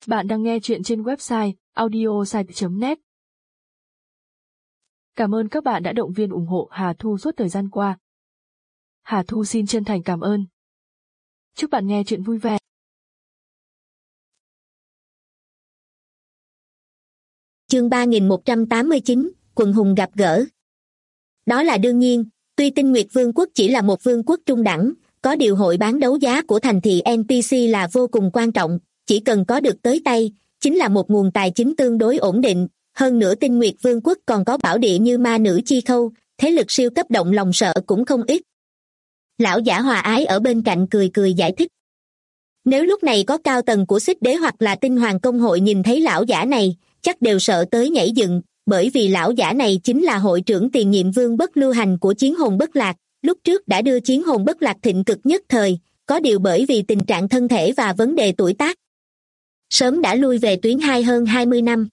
Bạn đang nghe chuyện trên website audiosite.net. Cảm ơn các bạn đã động viên ủng hộ Hà Thu suốt thời gian qua. Hà Thu xin chân thành cảm ơn. Chúc bạn nghe chuyện vui vẻ. Chương 3189, Quần hùng gặp gỡ. Đó là đương nhiên, tuy Tinh Nguyệt Vương quốc chỉ là một vương quốc trung đẳng, có điều hội bán đấu giá của thành thị NPC là vô cùng quan trọng, chỉ cần có được tới tay, chính là một nguồn tài chính tương đối ổn định. Hơn nữa Tinh Nguyệt Vương quốc còn có bảo địa như ma nữ chi khâu, thế lực siêu cấp động lòng sợ cũng không ít. Lão giả hòa ái ở bên cạnh cười cười giải thích. Nếu lúc này có cao tầng của Xích Đế hoặc là Tinh Hoàng công hội nhìn thấy lão giả này, chắc đều sợ tới nhảy dựng, bởi vì lão giả này chính là hội trưởng tiền nhiệm Vương Bất Lưu Hành của Chiến Hồn Bất Lạc, lúc trước đã đưa Chiến Hồn Bất Lạc thịnh cực nhất thời, có điều bởi vì tình trạng thân thể và vấn đề tuổi tác, sớm đã lui về tuyến 2 hơn 20 năm.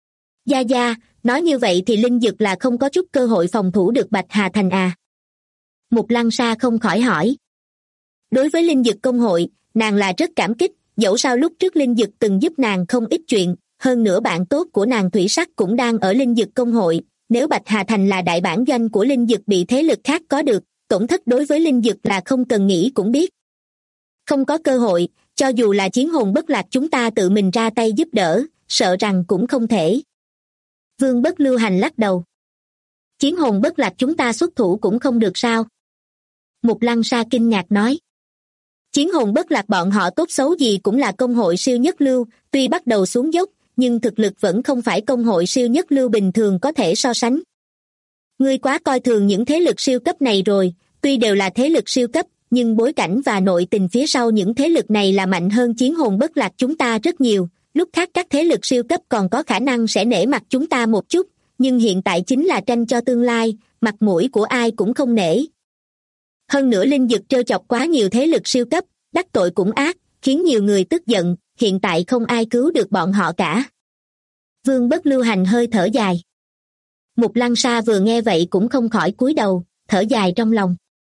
Gia, nói như vậy thì Linh Dực là không có chút cơ hội phòng thủ được Bạch Hà Thành à? Mục Lăng Sa không khỏi hỏi. Đối với Linh Dực công hội, nàng là rất cảm kích, dẫu sao lúc trước Linh Dực từng giúp nàng không ít chuyện, hơn nữa bạn tốt của nàng Thủy Sắc cũng đang ở Linh Dực công hội, nếu Bạch Hà Thành là đại bản doanh của Linh Dực bị thế lực khác có được, tổn thất đối với Linh Dực là không cần nghĩ cũng biết. Không có cơ hội, cho dù là Chiến Hồn Bất Lạc chúng ta tự mình ra tay giúp đỡ, sợ rằng cũng không thể. Vương Bất Lưu Hành lắc đầu. Chiến Hồn Bất Lạc chúng ta xuất thủ cũng không được sao? Mục Lăng Sa kinh ngạc nói. Chiến Hồn Bất Lạc bọn họ tốt xấu gì cũng là công hội siêu nhất lưu, tuy bắt đầu xuống dốc, nhưng thực lực vẫn không phải công hội siêu nhất lưu bình thường có thể so sánh. Ngươi quá coi thường những thế lực siêu cấp này rồi, tuy đều là thế lực siêu cấp, nhưng bối cảnh và nội tình phía sau những thế lực này là mạnh hơn Chiến Hồn Bất Lạc chúng ta rất nhiều, lúc khác các thế lực siêu cấp còn có khả năng sẽ nể mặt chúng ta một chút, nhưng hiện tại chính là tranh cho tương lai, mặt mũi của ai cũng không nể. Hơn nữa Linh Dực trêu chọc quá nhiều thế lực siêu cấp, đắc tội cũng ác, khiến nhiều người tức giận, hiện tại không ai cứu được bọn họ cả. Vương Bất Lưu Hành hơi thở dài. Mục Lăng Sa vừa nghe vậy cũng không khỏi cúi đầu, thở dài trong lòng.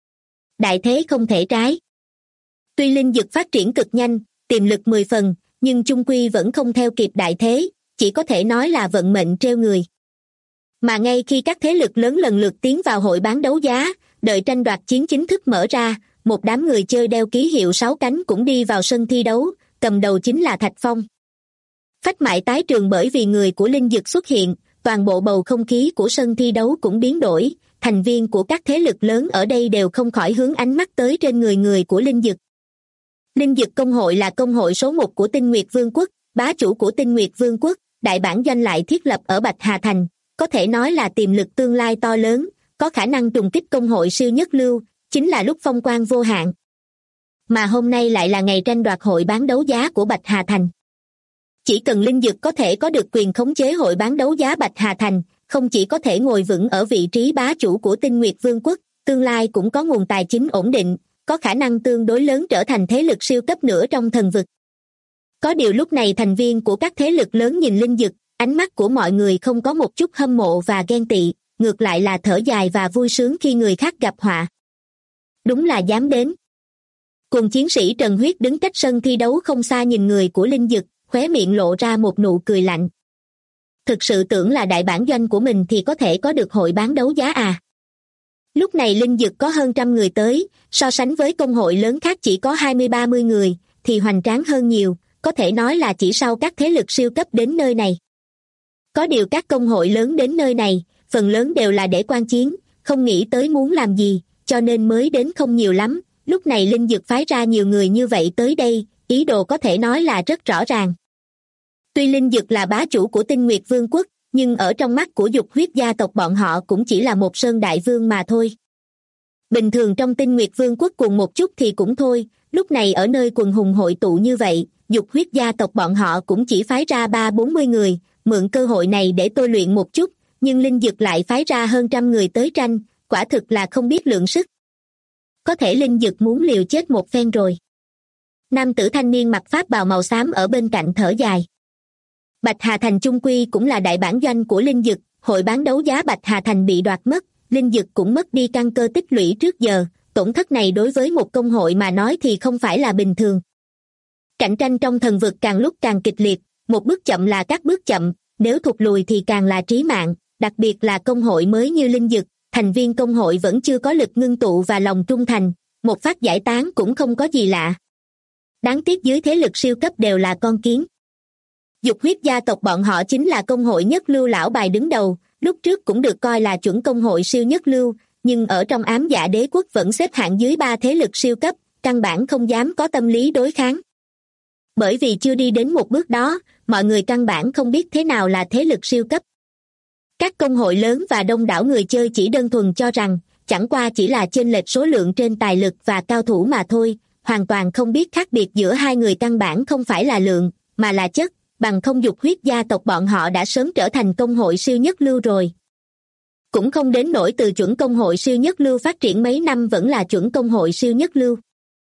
Đại thế không thể trái. Tuy Linh Dực phát triển cực nhanh, tiềm lực 10 phần, nhưng chung quy vẫn không theo kịp đại thế, chỉ có thể nói là vận mệnh trêu người. Mà ngay khi các thế lực lớn lần lượt tiến vào hội bán đấu giá, đợi tranh đoạt chiến chính thức mở ra, một đám người chơi đeo ký hiệu 6 cánh cũng đi vào sân thi đấu, cầm đầu chính là Thạch Phong. Phách mại tái trường bởi vì người của Linh Dực xuất hiện, toàn bộ bầu không khí của sân thi đấu cũng biến đổi, thành viên của các thế lực lớn ở đây đều không khỏi hướng ánh mắt tới trên người của Linh Dực. Linh Dực công hội là công hội số 1 của Tinh Nguyệt Vương quốc, bá chủ của Tinh Nguyệt Vương quốc, đại bản doanh lại thiết lập ở Bạch Hà Thành, có thể nói là tiềm lực tương lai to lớn, có khả năng trùng kích công hội siêu nhất lưu, chính là lúc phong quang vô hạn. Mà hôm nay lại là ngày tranh đoạt hội bán đấu giá của Bạch Hà Thành. Chỉ cần Linh Dực có thể có được quyền khống chế hội bán đấu giá Bạch Hà Thành, không chỉ có thể ngồi vững ở vị trí bá chủ của Tinh Nguyệt Vương quốc, tương lai cũng có nguồn tài chính ổn định, có khả năng tương đối lớn trở thành thế lực siêu cấp nữa trong thần vực. Có điều lúc này thành viên của các thế lực lớn nhìn Linh Dực, ánh mắt của mọi người không có một chút hâm mộ và ghen tị, ngược lại là thở dài và vui sướng khi người khác gặp họa. Đúng là dám đến. Cùng chiến sĩ Trần Huyết đứng cách sân thi đấu không xa nhìn người của Linh Dực, khóe miệng lộ ra một nụ cười lạnh. Thực sự tưởng là đại bản doanh của mình thì có thể có được hội bán đấu giá à? Lúc này Linh Dực có hơn 100 người tới, so sánh với công hội lớn khác chỉ có 20-30 người, thì hoành tráng hơn nhiều, có thể nói là chỉ sau các thế lực siêu cấp đến nơi này. Có điều các công hội lớn đến nơi này, phần lớn đều là để quan chiến, không nghĩ tới muốn làm gì, cho nên mới đến không nhiều lắm. Lúc này Linh Dực phái ra nhiều người như vậy tới đây, ý đồ có thể nói là rất rõ ràng. Tuy Linh Dực là bá chủ của Tinh Nguyệt Vương quốc, nhưng ở trong mắt của Dục Huyết gia tộc bọn họ cũng chỉ là một sơn đại vương mà thôi. Bình thường trong Tinh Nguyệt Vương quốc cùng một chút thì cũng thôi, lúc này ở nơi quần hùng hội tụ như vậy, Dục Huyết gia tộc bọn họ cũng chỉ phái ra 30-40 người, mượn cơ hội này để tôi luyện một chút, nhưng Linh Dực lại phái ra hơn 100 người tới tranh, quả thực là không biết lượng sức. Có thể Linh Dực muốn liều chết một phen rồi. Nam tử thanh niên mặc pháp bào màu xám ở bên cạnh thở dài. Bạch Hà Thành chung quy cũng là đại bản doanh của Linh Dực, hội bán đấu giá Bạch Hà Thành bị đoạt mất, Linh Dực cũng mất đi căn cơ tích lũy trước giờ, tổn thất này đối với một công hội mà nói thì không phải là bình thường. Cạnh tranh trong thần vực càng lúc càng kịch liệt, một bước chậm là các bước chậm, nếu thụt lùi thì càng là trí mạng, đặc biệt là công hội mới như Linh Dực, thành viên công hội vẫn chưa có lực ngưng tụ và lòng trung thành, một phát giải tán cũng không có gì lạ. Đáng tiếc dưới thế lực siêu cấp đều là con kiến. Dục huyết gia tộc bọn họ chính là công hội nhất lưu lão bài đứng đầu, lúc trước cũng được coi là chuẩn công hội siêu nhất lưu, nhưng ở trong ám dạ đế quốc vẫn xếp hạng dưới 3 thế lực siêu cấp, căn bản không dám có tâm lý đối kháng. Bởi vì chưa đi đến một bước đó, mọi người căn bản không biết thế nào là thế lực siêu cấp. Các công hội lớn và đông đảo người chơi chỉ đơn thuần cho rằng, chẳng qua chỉ là chênh lệch số lượng trên tài lực và cao thủ mà thôi, hoàn toàn không biết khác biệt giữa hai người căn bản không phải là lượng, mà là chất, bằng không dục huyết gia tộc bọn họ đã sớm trở thành công hội siêu nhất lưu rồi. Cũng không đến nỗi từ chuẩn công hội siêu nhất lưu phát triển mấy năm vẫn là chuẩn công hội siêu nhất lưu.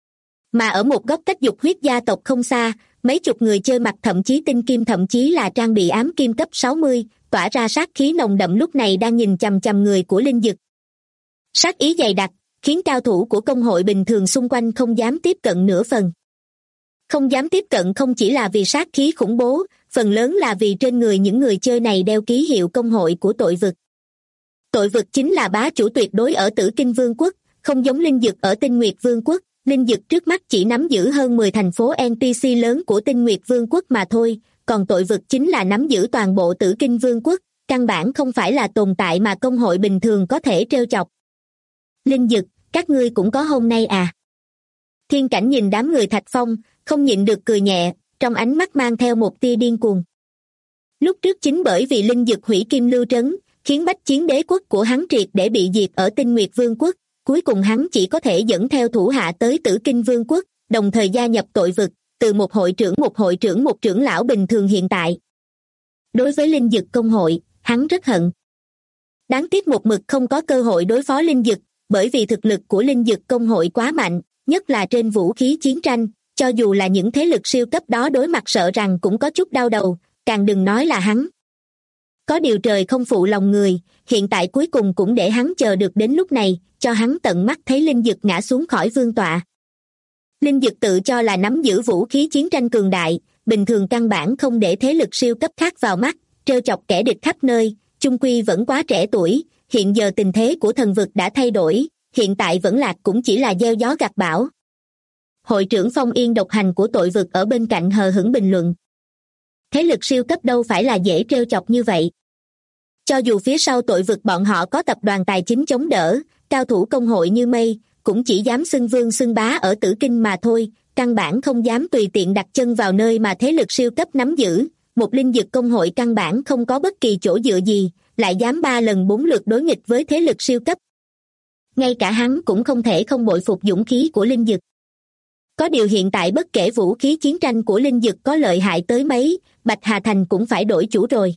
Mà ở một góc cách dục huyết gia tộc không xa, mấy chục người chơi mặt thậm chí tinh kim thậm chí là trang bị ám kim cấp 60, tỏa ra sát khí nồng đậm lúc này đang nhìn chằm chằm người của Linh Dực. Sát ý dày đặc, khiến cao thủ của công hội bình thường xung quanh không dám tiếp cận nửa phần. Không dám tiếp cận không chỉ là vì sát khí khủng bố, phần lớn là vì trên người những người chơi này đeo ký hiệu công hội của tội vực. Tội vực chính là bá chủ tuyệt đối ở Tử Kinh Vương quốc, không giống Linh Dực ở Tinh Nguyệt Vương quốc. Linh Dực trước mắt chỉ nắm giữ hơn 10 thành phố NPC lớn của Tinh Nguyệt Vương quốc mà thôi, còn tội vực chính là nắm giữ toàn bộ Tử Kinh Vương quốc, căn bản không phải là tồn tại mà công hội bình thường có thể trêu chọc. Linh Dực, các ngươi cũng có hôm nay à? Thiên Cảnh nhìn đám người Thạch Phong, không nhịn được cười nhẹ, trong ánh mắt mang theo một tia điên cuồng. Lúc trước chính bởi vì Linh Dực hủy Kim Lưu Trấn, khiến bách chiến đế quốc của hắn triệt để bị diệt ở Tinh Nguyệt Vương quốc, cuối cùng hắn chỉ có thể dẫn theo thủ hạ tới Tử Kinh Vương quốc, đồng thời gia nhập tội vực, từ một hội trưởng một trưởng lão bình thường hiện tại. Đối với Linh Dực công hội, hắn rất hận. Đáng tiếc một mực không có cơ hội đối phó Linh Dực, bởi vì thực lực của Linh Dực công hội quá mạnh, nhất là trên vũ khí chiến tranh, cho dù là những thế lực siêu cấp đó đối mặt sợ rằng cũng có chút đau đầu, càng đừng nói là hắn. Có điều trời không phụ lòng người, hiện tại cuối cùng cũng để hắn chờ được đến lúc này, cho hắn tận mắt thấy Linh Dực ngã xuống khỏi vương tọa. Linh Dực tự cho là nắm giữ vũ khí chiến tranh cường đại, bình thường căn bản không để thế lực siêu cấp khác vào mắt, trêu chọc kẻ địch khắp nơi, chung quy vẫn quá trẻ tuổi, hiện giờ tình thế của thần vực đã thay đổi, hiện tại vẫn lạc cũng chỉ là gieo gió gặt bão. Hội trưởng Phong Yên độc hành của tội vực ở bên cạnh hờ hững bình luận. Thế lực siêu cấp đâu phải là dễ trêu chọc như vậy. Cho dù phía sau tội vực bọn họ có tập đoàn tài chính chống đỡ, cao thủ công hội như mây, cũng chỉ dám xưng vương xưng bá ở Tử Kinh mà thôi, căn bản không dám tùy tiện đặt chân vào nơi mà thế lực siêu cấp nắm giữ. Một Linh Dực công hội căn bản không có bất kỳ chỗ dựa gì, lại dám 3 lần 4 lượt đối nghịch với thế lực siêu cấp. Ngay cả hắn cũng không thể không bội phục dũng khí của Linh Dực. Có điều hiện tại bất kể vũ khí chiến tranh của Linh Dực có lợi hại tới mấy, Bạch Hà Thành cũng phải đổi chủ rồi.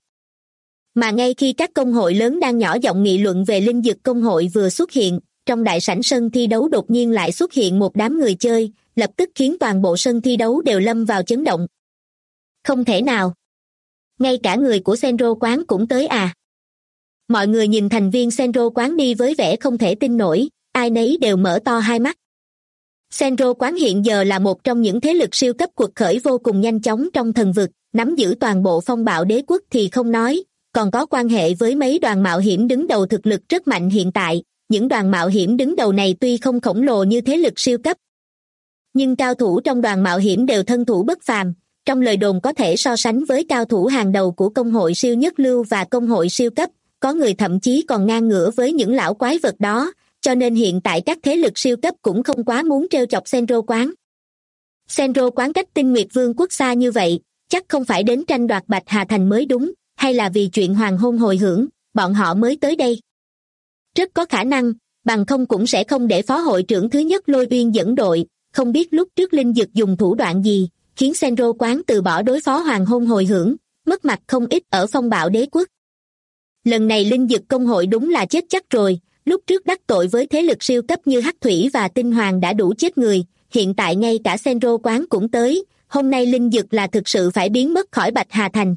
Mà ngay khi các công hội lớn đang nhỏ giọng nghị luận về Linh Dực công hội vừa xuất hiện, trong đại sảnh sân thi đấu đột nhiên lại xuất hiện một đám người chơi, lập tức khiến toàn bộ sân thi đấu đều lâm vào chấn động. Không thể nào. Ngay cả người của Senro quán cũng tới à? Mọi người nhìn thành viên Senro quán đi với vẻ không thể tin nổi, ai nấy đều mở to hai mắt. Senro quán hiện giờ là một trong những thế lực siêu cấp quật khởi vô cùng nhanh chóng trong thần vực, nắm giữ toàn bộ phong bạo đế quốc thì không nói, còn có quan hệ với mấy đoàn mạo hiểm đứng đầu thực lực rất mạnh hiện tại. Những đoàn mạo hiểm đứng đầu này tuy không khổng lồ như thế lực siêu cấp, nhưng cao thủ trong đoàn mạo hiểm đều thân thủ bất phàm, trong lời đồn có thể so sánh với cao thủ hàng đầu của công hội siêu nhất lưu và công hội siêu cấp, có người thậm chí còn ngang ngửa với những lão quái vật đó, cho nên hiện tại các thế lực siêu cấp cũng không quá muốn trêu chọc Senro quán. Senro quán cách Tinh Nguyệt Vương quốc xa như vậy, chắc không phải đến tranh đoạt Bạch Hà Thành mới đúng, hay là vì chuyện hoàng hôn hồi hưởng, bọn họ mới tới đây. Rất có khả năng, bằng không cũng sẽ không để phó hội trưởng thứ nhất Lôi Uyên dẫn đội, không biết lúc trước Linh Dực dùng thủ đoạn gì, khiến Senro quán từ bỏ đối phó hoàng hôn hồi hưởng, mất mặt không ít ở phong bạo đế quốc. Lần này Linh Dực công hội đúng là chết chắc rồi, lúc trước đắc tội với thế lực siêu cấp như Hắc Thủy và Tinh Hoàng đã đủ chết người, hiện tại ngay cả Senro quán cũng tới, hôm nay Linh Dực là thực sự phải biến mất khỏi Bạch Hà Thành.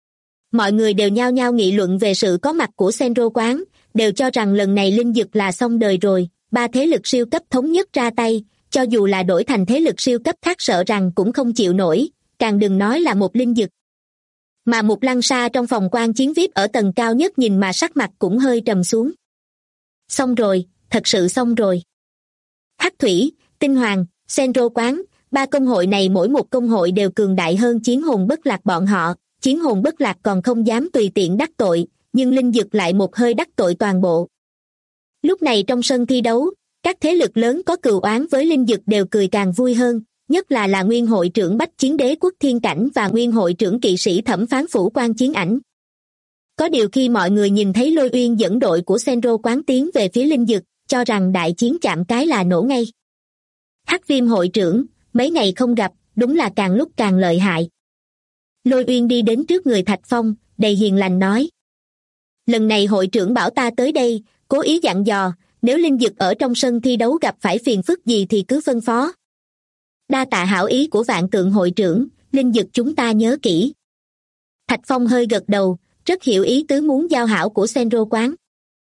Mọi người đều nhao nhao nghị luận về sự có mặt của Senro quán, đều cho rằng lần này Linh Dực là xong đời rồi, 3 thế lực siêu cấp thống nhất ra tay, cho dù là đổi thành thế lực siêu cấp khác sợ rằng cũng không chịu nổi, càng đừng nói là một linh dực. Mà Mục Lăng Sa trong phòng quan chiến VIP ở tầng cao nhất nhìn mà sắc mặt cũng hơi trầm xuống. Xong rồi, thật sự xong rồi. Hắc Thủy, Tinh Hoàng, Senro Quán, ba công hội này mỗi một công hội đều cường đại hơn Chiến Hồn Bất Lạc bọn họ. Chiến Hồn Bất Lạc còn không dám tùy tiện đắc tội, nhưng linh dực lại một hơi đắc tội toàn bộ. Lúc này trong sân thi đấu, các thế lực lớn có cừu oán với linh dực đều cười càng vui hơn, nhất là nguyên hội trưởng Bách Chiến Đế Quốc Thiên Cảnh và nguyên hội trưởng kỵ sĩ Thẩm Phán Phủ Quan Chiến Ảnh. Có điều khi mọi người nhìn thấy Lôi Uyên dẫn đội của Senro Quán tiến về phía linh dực, cho rằng đại chiến chạm cái là nổ ngay. Hắc Viêm hội trưởng, mấy ngày không gặp, đúng là càng lúc càng lợi hại. Lôi Uyên đi đến trước người Thạch Phong, đầy hiền lành nói. Lần này hội trưởng bảo ta tới đây, cố ý dặn dò, nếu linh dực ở trong sân thi đấu gặp phải phiền phức gì thì cứ phân phó. Đa tạ hảo ý của Vạn Tượng hội trưởng, linh dực chúng ta nhớ kỹ. Thạch Phong hơi gật đầu, rất hiểu ý tứ muốn giao hảo của Senro Quán.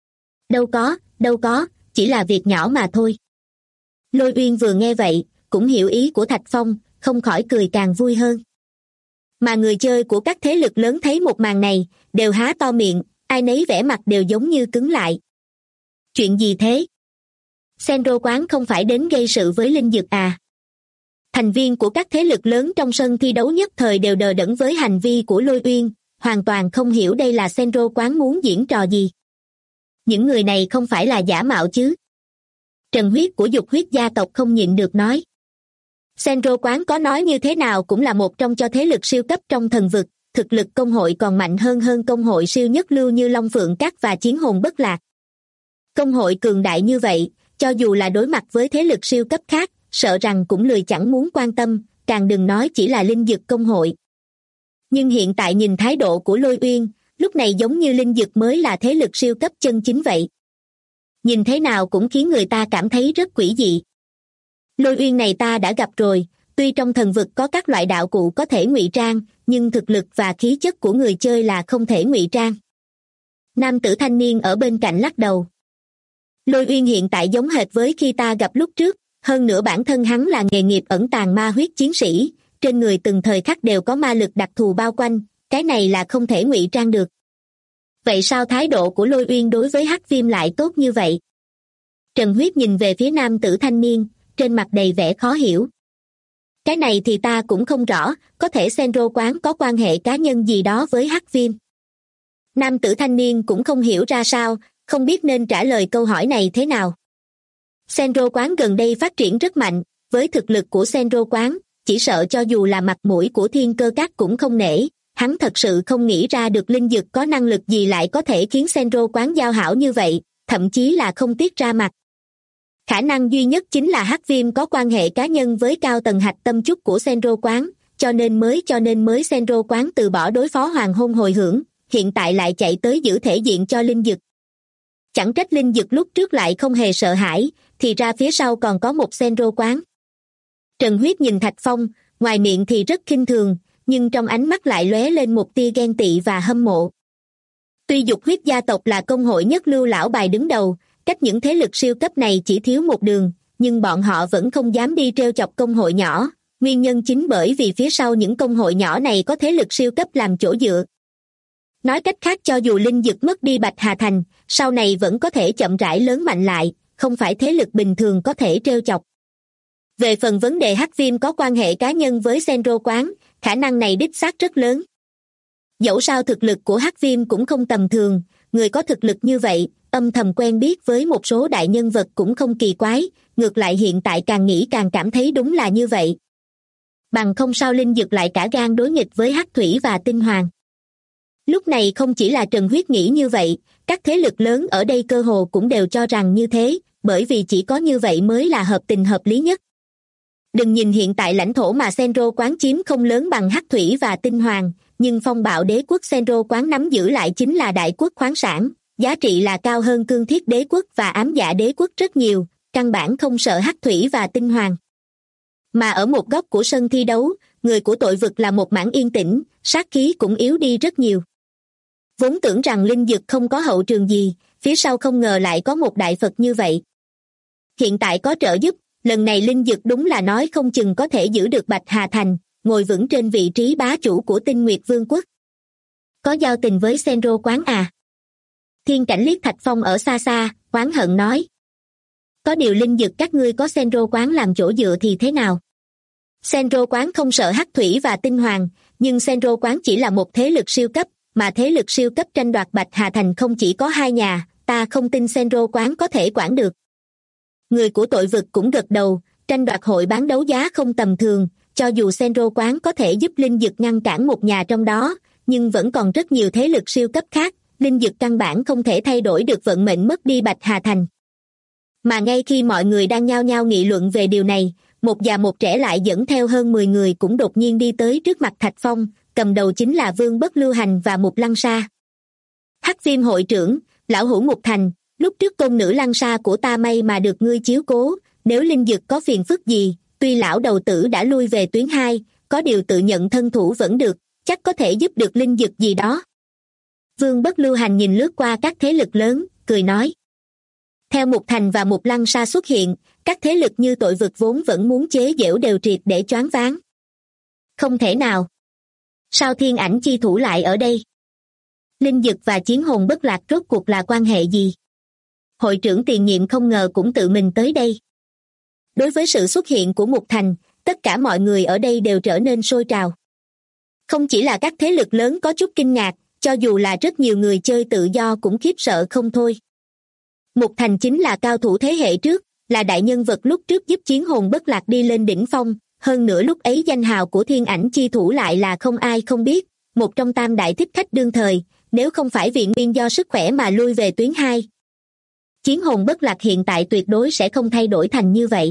Đâu có, chỉ là việc nhỏ mà thôi. Lôi Uyên vừa nghe vậy, cũng hiểu ý của Thạch Phong, không khỏi cười càng vui hơn. Mà người chơi của các thế lực lớn thấy một màn này, đều há to miệng, ai nấy vẻ mặt đều giống như cứng lại. Chuyện gì thế? Senro Quán không phải đến gây sự với linh dực à? Thành viên của các thế lực lớn trong sân thi đấu nhất thời đều đờ đẫn với hành vi của Lôi Uyên, hoàn toàn không hiểu đây là Senro Quán muốn diễn trò gì. Những người này không phải là giả mạo chứ? Trần Huyết của Dục Huyết gia tộc không nhịn được nói. Senro Quán có nói như thế nào cũng là một trong cho thế lực siêu cấp trong thần vực, thực lực công hội còn mạnh hơn công hội siêu nhất lưu như Long Phượng Các và Chiến Hồn Bất Lạc. Công hội cường đại như vậy, cho dù là đối mặt với thế lực siêu cấp khác, sợ rằng cũng lười chẳng muốn quan tâm, càng đừng nói chỉ là linh dực công hội. Nhưng hiện tại nhìn thái độ của Lôi Uyên, lúc này giống như linh dực mới là thế lực siêu cấp chân chính vậy. Nhìn thế nào cũng khiến người ta cảm thấy rất quỷ dị. Lôi Uyên này ta đã gặp rồi, tuy trong thần vực có các loại đạo cụ có thể ngụy trang, nhưng thực lực và khí chất của người chơi là không thể ngụy trang. Nam tử thanh niên ở bên cạnh lắc đầu. Lôi Uyên hiện tại giống hệt với khi ta gặp lúc trước, hơn nữa bản thân hắn là nghề nghiệp ẩn tàng ma huyết chiến sĩ, trên người từng thời khắc đều có ma lực đặc thù bao quanh, cái này là không thể ngụy trang được. Vậy sao thái độ của Lôi Uyên đối với Hắc Viêm lại tốt như vậy? Trần Huyết nhìn về phía nam tử thanh niên, trên mặt đầy vẻ khó hiểu. Cái này thì ta cũng không rõ, có thể Senro Quán có quan hệ cá nhân gì đó với Hắc Viêm. Nam tử thanh niên cũng không hiểu ra sao, không biết nên trả lời câu hỏi này thế nào. Senro Quán gần đây phát triển rất mạnh, với thực lực của Senro Quán, chỉ sợ cho dù là mặt mũi của Thiên Cơ Các cũng không nể. Hắn thật sự không nghĩ ra được linh dực có năng lực gì lại có thể khiến Senro Quán giao hảo như vậy, thậm chí là không tiếc ra mặt. Khả năng duy nhất chính là Hắc Viêm có quan hệ cá nhân với cao tầng hạch tâm chút của Senro Quán, cho nên mới Senro Quán từ bỏ đối phó hoàng hôn hồi hưởng, hiện tại lại chạy tới giữ thể diện cho linh dực. Chẳng trách linh dực lúc trước lại không hề sợ hãi, thì ra phía sau còn có một Senro Quán. Trần Huyết nhìn Thạch Phong, ngoài miệng thì rất khinh thường, nhưng trong ánh mắt lại lóe lên một tia ghen tị và hâm mộ. Tuy Dục Huyết gia tộc là công hội nhất lưu lão bài đứng đầu, cách những thế lực siêu cấp này chỉ thiếu một đường, nhưng bọn họ vẫn không dám đi trêu chọc công hội nhỏ, nguyên nhân chính bởi vì phía sau những công hội nhỏ này có thế lực siêu cấp làm chỗ dựa. Nói cách khác cho dù linh dực mất đi Bạch Hà Thành, sau này vẫn có thể chậm rãi lớn mạnh lại, không phải thế lực bình thường có thể trêu chọc. Về phần vấn đề Hắc Viêm có quan hệ cá nhân với Senro Quán, khả năng này đích xác rất lớn. Dẫu sao thực lực của Hắc Viêm cũng không tầm thường, người có thực lực như vậy, âm thầm quen biết với một số đại nhân vật cũng không kỳ quái, ngược lại hiện tại càng nghĩ càng cảm thấy đúng là như vậy. Bằng không sao linh dực lại cả gan đối nghịch với Hắc Thủy và Tinh Hoàng. Lúc này không chỉ là Trần Huyết nghĩ như vậy, các thế lực lớn ở đây cơ hồ cũng đều cho rằng như thế, bởi vì chỉ có như vậy mới là hợp tình hợp lý nhất. Đừng nhìn hiện tại lãnh thổ mà Senro Quán chiếm không lớn bằng Hắc Thủy và Tinh Hoàng, nhưng phong bạo đế quốc Senro Quán nắm giữ lại chính là đại quốc khoáng sản, giá trị là cao hơn Cương Thiết đế quốc và Ám Dạ đế quốc rất nhiều, căn bản không sợ Hắc Thủy và Tinh Hoàng. Mà ở một góc của sân thi đấu, người của tội vực là một mảng yên tĩnh, sát khí cũng yếu đi rất nhiều. Vốn tưởng rằng linh dực không có hậu trường gì, phía sau không ngờ lại có một đại Phật như vậy. Hiện tại có trợ giúp, lần này linh dực đúng là nói không chừng có thể giữ được Bạch Hà Thành, ngồi vững trên vị trí bá chủ của Tinh Nguyệt Vương quốc. Có giao tình với Senro quán à? Thiên Cảnh liếc Thạch Phong ở xa xa, oán hận nói. Có điều linh dực các ngươi có Senro quán làm chỗ dựa thì thế nào? Senro quán không sợ hắc thủy và tinh hoàng, nhưng Senro quán chỉ là một thế lực siêu cấp, mà thế lực siêu cấp tranh đoạt Bạch Hà Thành không chỉ có hai nhà, ta không tin Senro quán có thể quản được. Người của tội vực cũng gật đầu, tranh đoạt hội bán đấu giá không tầm thường, cho dù Senro quán có thể giúp linh dực ngăn cản một nhà trong đó, nhưng vẫn còn rất nhiều thế lực siêu cấp khác, linh dực căn bản không thể thay đổi được vận mệnh mất đi Bạch Hà Thành. Mà ngay khi mọi người đang nhao nhao nghị luận về điều này, một già một trẻ lại dẫn theo hơn 10 người cũng đột nhiên đi tới trước mặt Thạch Phong, cầm đầu chính là Vương Bất Lưu Hành và Mục Lăng Sa. Hắc Viêm hội trưởng, lão hữu Mục Thành, lúc trước công nữ Lăng Sa của ta may mà được ngươi chiếu cố, nếu linh dực có phiền phức gì, tuy lão đầu tử đã lui về tuyến 2, có điều tự nhận thân thủ vẫn được, chắc có thể giúp được linh dực gì đó. Vương Bất Lưu Hành nhìn lướt qua các thế lực lớn, cười nói. Theo Mục Thành và Mục Lăng Sa xuất hiện, các thế lực như tội vực vốn vẫn muốn chế giễu đều triệt để choáng váng. Không thể nào. Sao Thiên Ảnh chi thủ lại ở đây? Linh dực và chiến hồn bất lạc rốt cuộc là quan hệ gì? Hội trưởng tiền nhiệm không ngờ cũng tự mình tới đây. Đối với sự xuất hiện của Mục Thành, tất cả mọi người ở đây đều trở nên sôi trào. Không chỉ là các thế lực lớn có chút kinh ngạc, cho dù là rất nhiều người chơi tự do cũng khiếp sợ không thôi. Mục Thành chính là cao thủ thế hệ trước, là đại nhân vật lúc trước giúp chiến hồn bất lạc đi lên đỉnh phong, hơn nữa lúc ấy danh hào của Thiên Ảnh chi thủ lại là không ai không biết, một trong tam đại thích khách đương thời, nếu không phải vì nguyên do sức khỏe mà lui về tuyến 2. Chiến hồn bất lạc hiện tại tuyệt đối sẽ không thay đổi thành như vậy.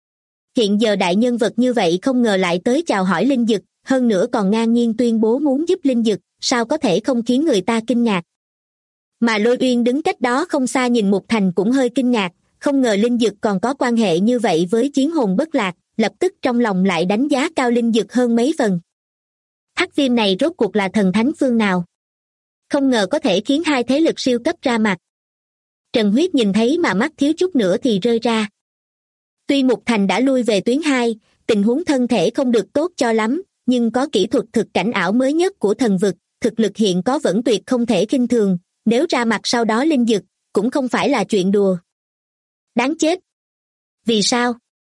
Hiện giờ đại nhân vật như vậy không ngờ lại tới chào hỏi linh dực, hơn nữa còn ngang nhiên tuyên bố muốn giúp linh dực, sao có thể không khiến người ta kinh ngạc. Mà Lôi Uyên đứng cách đó không xa nhìn Mục Thành cũng hơi kinh ngạc, không ngờ linh dực còn có quan hệ như vậy với chiến hồn bất lạc, lập tức trong lòng lại đánh giá cao linh dực hơn mấy phần. Hắc Viêm này rốt cuộc là thần thánh phương nào? Không ngờ có thể khiến hai thế lực siêu cấp ra mặt. Trần Huyết nhìn thấy mà mắt thiếu chút nữa thì rơi ra. Tuy Mục Thành đã lui về tuyến 2, tình huống thân thể không được tốt cho lắm, nhưng có kỹ thuật thực cảnh ảo mới nhất của thần vực, thực lực hiện có vẫn tuyệt không thể khinh thường, nếu ra mặt sau đó linh dực, cũng không phải là chuyện đùa. Đáng chết! Vì sao?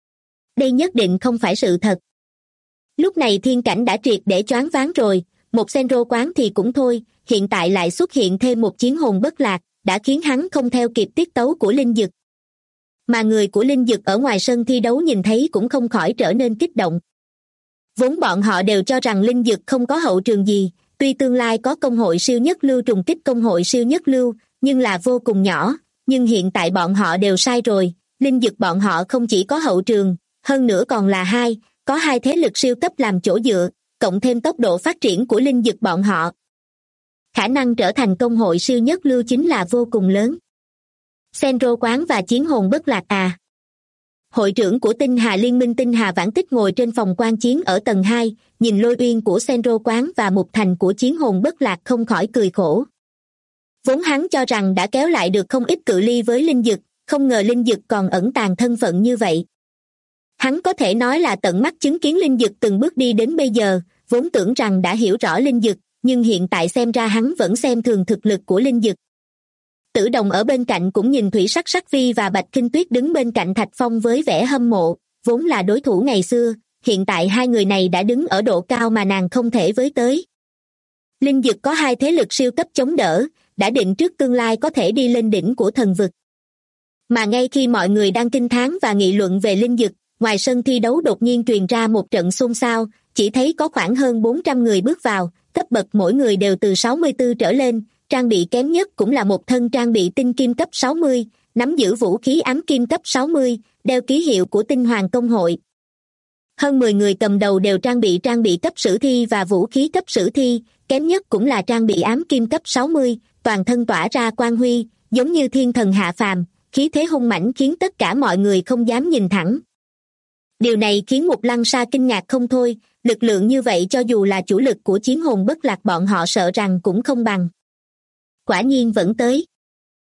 Đây nhất định không phải sự thật. Lúc này Thiên Cảnh đã triệt để choáng váng rồi, một Senro quán thì cũng thôi, hiện tại lại xuất hiện thêm một chiến hồn bất lạc, đã khiến hắn không theo kịp tiết tấu của linh dực. Mà người của linh dực ở ngoài sân thi đấu nhìn thấy cũng không khỏi trở nên kích động. Vốn bọn họ đều cho rằng linh dực không có hậu trường gì, tuy tương lai có công hội siêu nhất lưu trùng kích công hội siêu nhất lưu, nhưng là vô cùng nhỏ, nhưng hiện tại bọn họ đều sai rồi, linh dực bọn họ không chỉ có hậu trường, hơn nữa còn là có hai thế lực siêu cấp làm chỗ dựa, cộng thêm tốc độ phát triển của linh dực bọn họ. Khả năng trở thành công hội siêu nhất lưu chính là vô cùng lớn. Senro quán và chiến hồn bất lạc à? Hội trưởng của Tinh Hà Liên minh Tinh Hà Vãn Tích ngồi trên phòng quan chiến ở tầng 2, nhìn Lôi Uyên của Senro quán và Mục Thành của chiến hồn bất lạc không khỏi cười khổ. Vốn hắn cho rằng đã kéo lại được không ít cự ly với linh dực, không ngờ linh dực còn ẩn tàng thân phận như vậy. Hắn có thể nói là tận mắt chứng kiến linh dực từng bước đi đến bây giờ, vốn tưởng rằng đã hiểu rõ linh dực, nhưng hiện tại xem ra hắn vẫn xem thường thực lực của linh dực. Tử Đồng ở bên cạnh cũng nhìn Thủy Sắc Sắc Vi và Bạch Kinh Tuyết đứng bên cạnh Thạch Phong với vẻ hâm mộ, vốn là đối thủ ngày xưa, hiện tại hai người này đã đứng ở độ cao mà nàng không thể với tới. Linh dực có hai thế lực siêu cấp chống đỡ, đã định trước tương lai có thể đi lên đỉnh của thần vực. Mà ngay khi mọi người đang kinh thán và nghị luận về linh dực, ngoài sân thi đấu đột nhiên truyền ra một trận xôn xao, chỉ thấy có khoảng hơn 400 người bước vào, cấp bậc mỗi người đều từ 64 trở lên, trang bị kém nhất cũng là một thân trang bị tinh kim cấp 60, nắm giữ vũ khí ám kim cấp 60, đeo ký hiệu của Tinh Hoàng Công hội. Hơn 10 người cầm đầu đều trang bị cấp sử thi và vũ khí cấp sử thi, kém nhất cũng là trang bị ám kim cấp 60, toàn thân tỏa ra quang huy, giống như thiên thần hạ phàm, khí thế hung mãnh khiến tất cả mọi người không dám nhìn thẳng. Điều này khiến Mục Lăng Sa kinh ngạc không thôi, lực lượng như vậy cho dù là chủ lực của chiến hồn bất lạc bọn họ sợ rằng cũng không bằng. Quả nhiên vẫn tới.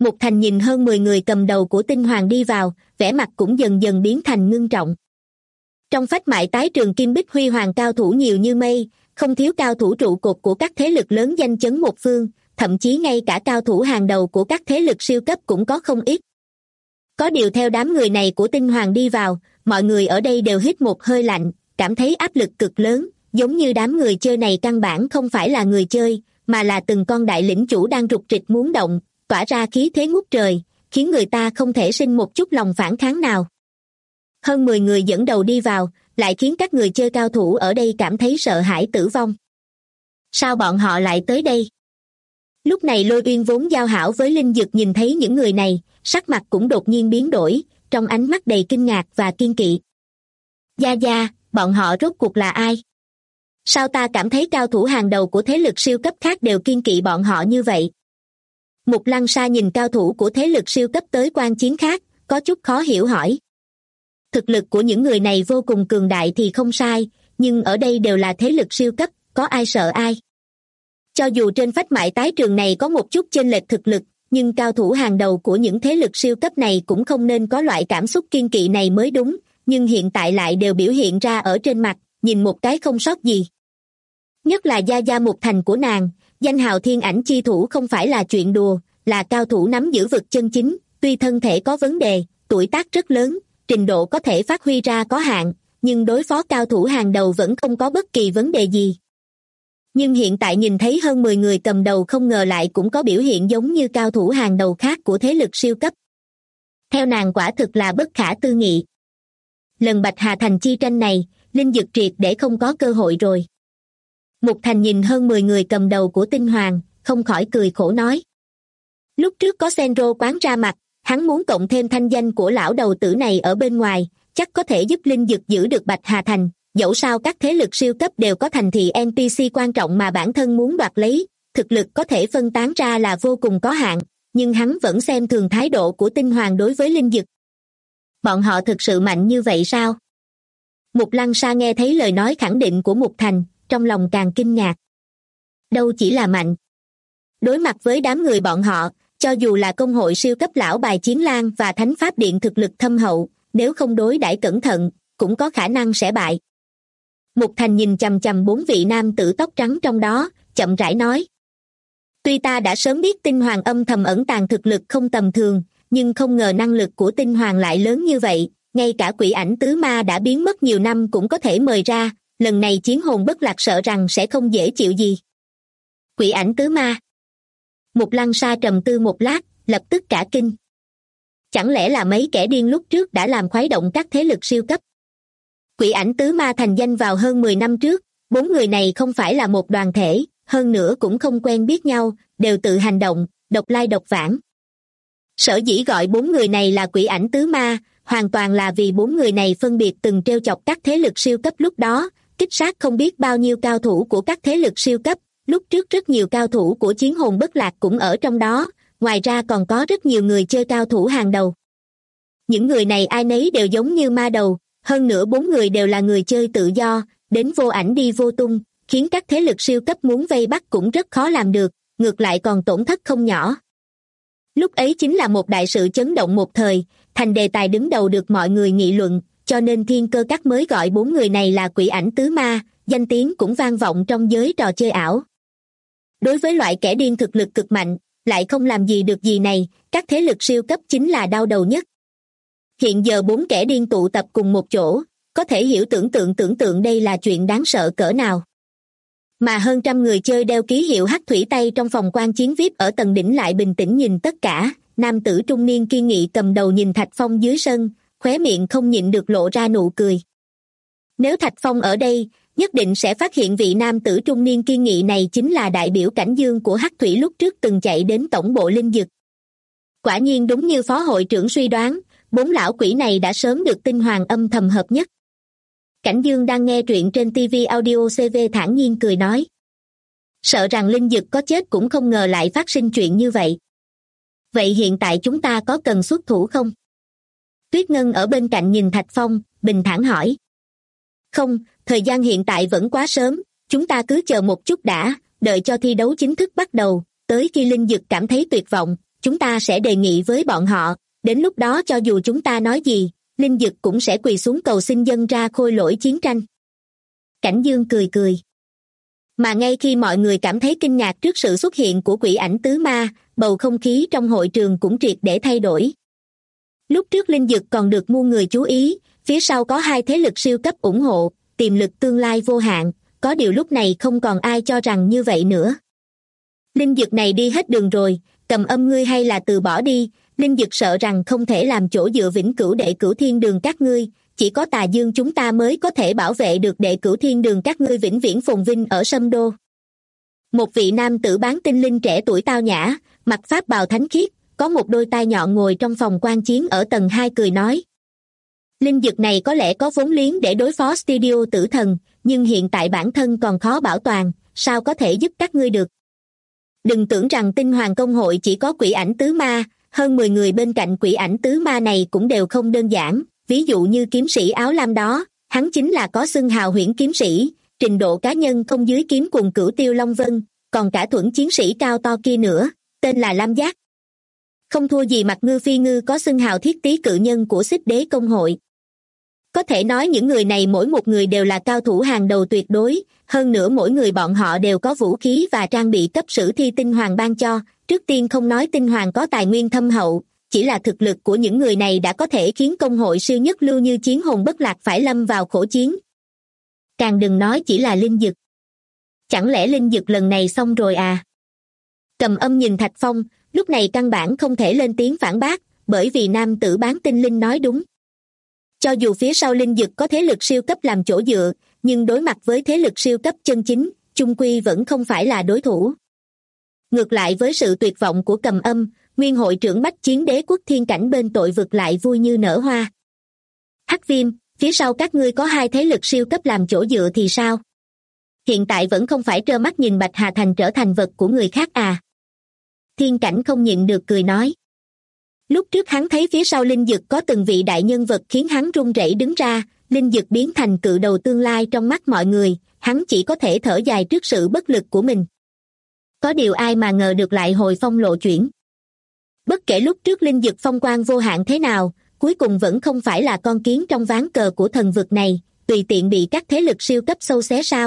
Mục Thành nhìn hơn 10 người cầm đầu của tinh hoàng đi vào, vẻ mặt cũng dần dần biến thành ngưng trọng. Trong phách mại tái trường Kim Bích Huy Hoàng cao thủ nhiều như mây, không thiếu cao thủ trụ cột của các thế lực lớn danh chấn một phương, thậm chí ngay cả cao thủ hàng đầu của các thế lực siêu cấp cũng có không ít. Có điều theo đám người này của tinh hoàng đi vào, mọi người ở đây đều hít một hơi lạnh, cảm thấy áp lực cực lớn, giống như đám người chơi này căn bản không phải là người chơi, mà là từng con đại lĩnh chủ đang rục rịch muốn động, tỏa ra khí thế ngút trời, khiến người ta không thể sinh một chút lòng phản kháng nào. Hơn 10 người dẫn đầu đi vào, lại khiến các người chơi cao thủ ở đây cảm thấy sợ hãi tử vong. Sao bọn họ lại tới đây? Lúc này Lôi Uyên vốn giao hảo với Linh Dực nhìn thấy những người này, sắc mặt cũng đột nhiên biến đổi, trong ánh mắt đầy kinh ngạc và kiên kỵ. Gia, bọn họ rốt cuộc là ai? Sao ta cảm thấy cao thủ hàng đầu của thế lực siêu cấp khác đều kiên kỵ bọn họ như vậy? Mục Lăng Sa nhìn cao thủ của thế lực siêu cấp tới quan chiến khác, có chút khó hiểu hỏi. Thực lực của những người này vô cùng cường đại thì không sai, nhưng ở đây đều là thế lực siêu cấp, có ai sợ ai? Cho dù trên phách mại tái trường này có một chút chênh lệch thực lực, nhưng cao thủ hàng đầu của những thế lực siêu cấp này cũng không nên có loại cảm xúc kiên kỵ này mới đúng, nhưng hiện tại lại đều biểu hiện ra ở trên mặt, nhìn một cái không sót gì. Nhất là Gia Mục Thành của nàng, danh hào thiên ảnh chi thủ không phải là chuyện đùa, là cao thủ nắm giữ vực chân chính, tuy thân thể có vấn đề, tuổi tác rất lớn, trình độ có thể phát huy ra có hạn, nhưng đối phó cao thủ hàng đầu vẫn không có bất kỳ vấn đề gì. Nhưng hiện tại nhìn thấy hơn 10 người cầm đầu không ngờ lại cũng có biểu hiện giống như cao thủ hàng đầu khác của thế lực siêu cấp. Theo nàng quả thực là bất khả tư nghị. Lần Bạch Hà Thành chi tranh này, Linh Dực triệt để không có cơ hội rồi. Mục Thành nhìn hơn 10 người cầm đầu của tinh hoàng, không khỏi cười khổ nói. Lúc trước có Senro quán ra mặt, hắn muốn cộng thêm thanh danh của lão đầu tử này ở bên ngoài, chắc có thể giúp Linh Dực giữ được Bạch Hà Thành. Dẫu sao các thế lực siêu cấp đều có thành thị NPC quan trọng mà bản thân muốn đoạt lấy, thực lực có thể phân tán ra là vô cùng có hạn, nhưng hắn vẫn xem thường thái độ của tinh hoàng đối với Linh Dực. Bọn họ thực sự mạnh như vậy sao? Mục Lăng Sa nghe thấy lời nói khẳng định của Mục Thành, trong lòng càng kinh ngạc. Đâu chỉ là mạnh. Đối mặt với đám người bọn họ, cho dù là công hội siêu cấp lão bài Chiến Lang và Thánh Pháp Điện thực lực thâm hậu, nếu không đối đãi cẩn thận, cũng có khả năng sẽ bại. Mục Thành nhìn chằm chằm 4 vị nam tử tóc trắng trong đó, chậm rãi nói. Tuy ta đã sớm biết tinh hoàng âm thầm ẩn tàng thực lực không tầm thường, nhưng không ngờ năng lực của tinh hoàng lại lớn như vậy, ngay cả quỷ ảnh tứ ma đã biến mất nhiều năm cũng có thể mời ra, lần này chiến hồn bất lạc sợ rằng sẽ không dễ chịu gì. Quỷ ảnh tứ ma. Mục Lăng Sa trầm tư một lát, lập tức cả kinh. Chẳng lẽ là mấy kẻ điên lúc trước đã làm khuấy động các thế lực siêu cấp? Quỷ ảnh tứ ma thành danh vào hơn 10 năm trước, 4 người này không phải là một đoàn thể, hơn nữa cũng không quen biết nhau, đều tự hành động, độc lai độc vãng. Sở dĩ gọi 4 người này là quỷ ảnh tứ ma, hoàn toàn là vì 4 người này phân biệt từng trêu chọc các thế lực siêu cấp lúc đó, kích sát không biết bao nhiêu cao thủ của các thế lực siêu cấp, lúc trước rất nhiều cao thủ của chiến hồn bất lạc cũng ở trong đó, ngoài ra còn có rất nhiều người chơi cao thủ hàng đầu. Những người này ai nấy đều giống như ma đầu, hơn nữa 4 người đều là người chơi tự do, đến vô ảnh đi vô tung, khiến các thế lực siêu cấp muốn vây bắt cũng rất khó làm được, ngược lại còn tổn thất không nhỏ. Lúc ấy chính là một đại sự chấn động một thời, thành đề tài đứng đầu được mọi người nghị luận, cho nên Thiên Cơ Các mới gọi 4 người này là quỷ ảnh tứ ma, danh tiếng cũng vang vọng trong giới trò chơi ảo. Đối với loại kẻ điên thực lực cực mạnh, lại không làm gì được gì này, các thế lực siêu cấp chính là đau đầu nhất. Hiện giờ 4 kẻ điên tụ tập cùng một chỗ, có thể hiểu tưởng tượng đây là chuyện đáng sợ cỡ nào. Mà hơn trăm người chơi đeo ký hiệu hắc thủy tay trong phòng quan chiến VIP ở tầng đỉnh lại bình tĩnh nhìn tất cả, nam tử trung niên kiên nghị cầm đầu nhìn Thạch Phong dưới sân, khóe miệng không nhịn được lộ ra nụ cười. Nếu Thạch Phong ở đây, nhất định sẽ phát hiện vị nam tử trung niên kiên nghị này chính là đại biểu Cảnh Dương của hắc thủy lúc trước từng chạy đến tổng bộ Linh Dực. Quả nhiên đúng như phó hội trưởng suy đoán, 4 lão quỷ này đã sớm được tinh hoàng âm thầm hợp nhất. Cảnh Dương đang nghe truyện trên TV Audio CV thản nhiên cười nói. Sợ rằng Linh Dực có chết cũng không ngờ lại phát sinh chuyện như vậy. Vậy hiện tại chúng ta có cần xuất thủ không? Tuyết Ngân ở bên cạnh nhìn Thạch Phong, bình thản hỏi. Không, thời gian hiện tại vẫn quá sớm, chúng ta cứ chờ một chút đã, đợi cho thi đấu chính thức bắt đầu, tới khi Linh Dực cảm thấy tuyệt vọng, chúng ta sẽ đề nghị với bọn họ, đến lúc đó cho dù chúng ta nói gì, Linh Dực cũng sẽ quỳ xuống cầu xin dâng ra khôi lỗi chiến tranh. Cảnh Dương cười cười. Mà ngay khi mọi người cảm thấy kinh ngạc trước sự xuất hiện của quỷ ảnh tứ ma, bầu không khí trong hội trường cũng triệt để thay đổi. Lúc trước Linh Dực còn được muôn người chú ý, phía sau có hai thế lực siêu cấp ủng hộ, tiềm lực tương lai vô hạn, có điều lúc này không còn ai cho rằng như vậy nữa. Linh Dực này đi hết đường rồi, Cầm Âm ngươi hay là từ bỏ đi, Linh Dực sợ rằng không thể làm chỗ dựa vĩnh cửu đệ cửu thiên đường các ngươi, chỉ có Tà Dương chúng ta mới có thể bảo vệ được đệ cửu thiên đường các ngươi vĩnh viễn phồn vinh ở Sâm Đô. Một vị nam tử bán tinh linh trẻ tuổi tao nhã, mặc pháp bào thánh khiết, có một đôi tai nhọn ngồi trong phòng quan chiến ở tầng 2 cười nói. Linh Dực này có lẽ có vốn liếng để đối phó studio tử thần, nhưng hiện tại bản thân còn khó bảo toàn, sao có thể giúp các ngươi được. Đừng tưởng rằng Tinh Hoàng Công hội chỉ có quỷ ảnh tứ ma, hơn 10 người bên cạnh quỷ ảnh tứ ma này cũng đều không đơn giản, ví dụ như kiếm sĩ áo lam đó, hắn chính là có xưng hào huyễn kiếm sĩ, trình độ cá nhân không dưới kiếm cùng Cửu Tiêu Long Vân, còn cả thuẫn chiến sĩ cao to kia nữa, tên là Lam Giác. Không thua gì Mặt Ngư Phi Ngư có xưng hào thiết tý cự nhân của Xích Đế Công hội. Có thể nói những người này mỗi một người đều là cao thủ hàng đầu tuyệt đối, hơn nữa mỗi người bọn họ đều có vũ khí và trang bị cấp sử thi Tinh Hoàng ban cho, trước tiên không nói Tinh Hoàng có tài nguyên thâm hậu, chỉ là thực lực của những người này đã có thể khiến công hội siêu nhất lưu như Chiến Hồn Bất Lạc phải lâm vào khổ chiến. Càng đừng nói chỉ là Linh Dực. Chẳng lẽ Linh Dực lần này xong rồi à? Cầm Âm nhìn Thạch Phong, lúc này căn bản không thể lên tiếng phản bác, bởi vì nam tử bán tinh linh nói đúng. Cho dù phía sau Linh Dực có thế lực siêu cấp làm chỗ dựa, nhưng đối mặt với thế lực siêu cấp chân chính, chung quy vẫn không phải là đối thủ. Ngược lại với sự tuyệt vọng của Cầm Âm, nguyên hội trưởng Bách Chiến Đế Quốc Thiên Cảnh bên tội vực lại vui như nở hoa. Hắc Viêm, phía sau các ngươi có hai thế lực siêu cấp làm chỗ dựa thì sao? Hiện tại vẫn không phải trơ mắt nhìn Bạch Hà Thành trở thành vật của người khác à? Thiên Cảnh không nhịn được cười nói. Lúc trước hắn thấy phía sau Linh Dực có từng vị đại nhân vật khiến hắn run rẩy đứng ra, Linh Dực biến thành cự đầu tương lai trong mắt mọi người, hắn chỉ có thể thở dài trước sự bất lực của mình. Có điều ai mà ngờ được lại hồi phong lộ chuyển. Bất kể lúc trước Linh Dực phong quang vô hạn thế nào, cuối cùng vẫn không phải là con kiến trong ván cờ của thần vực này, tùy tiện bị các thế lực siêu cấp xâu xé sao.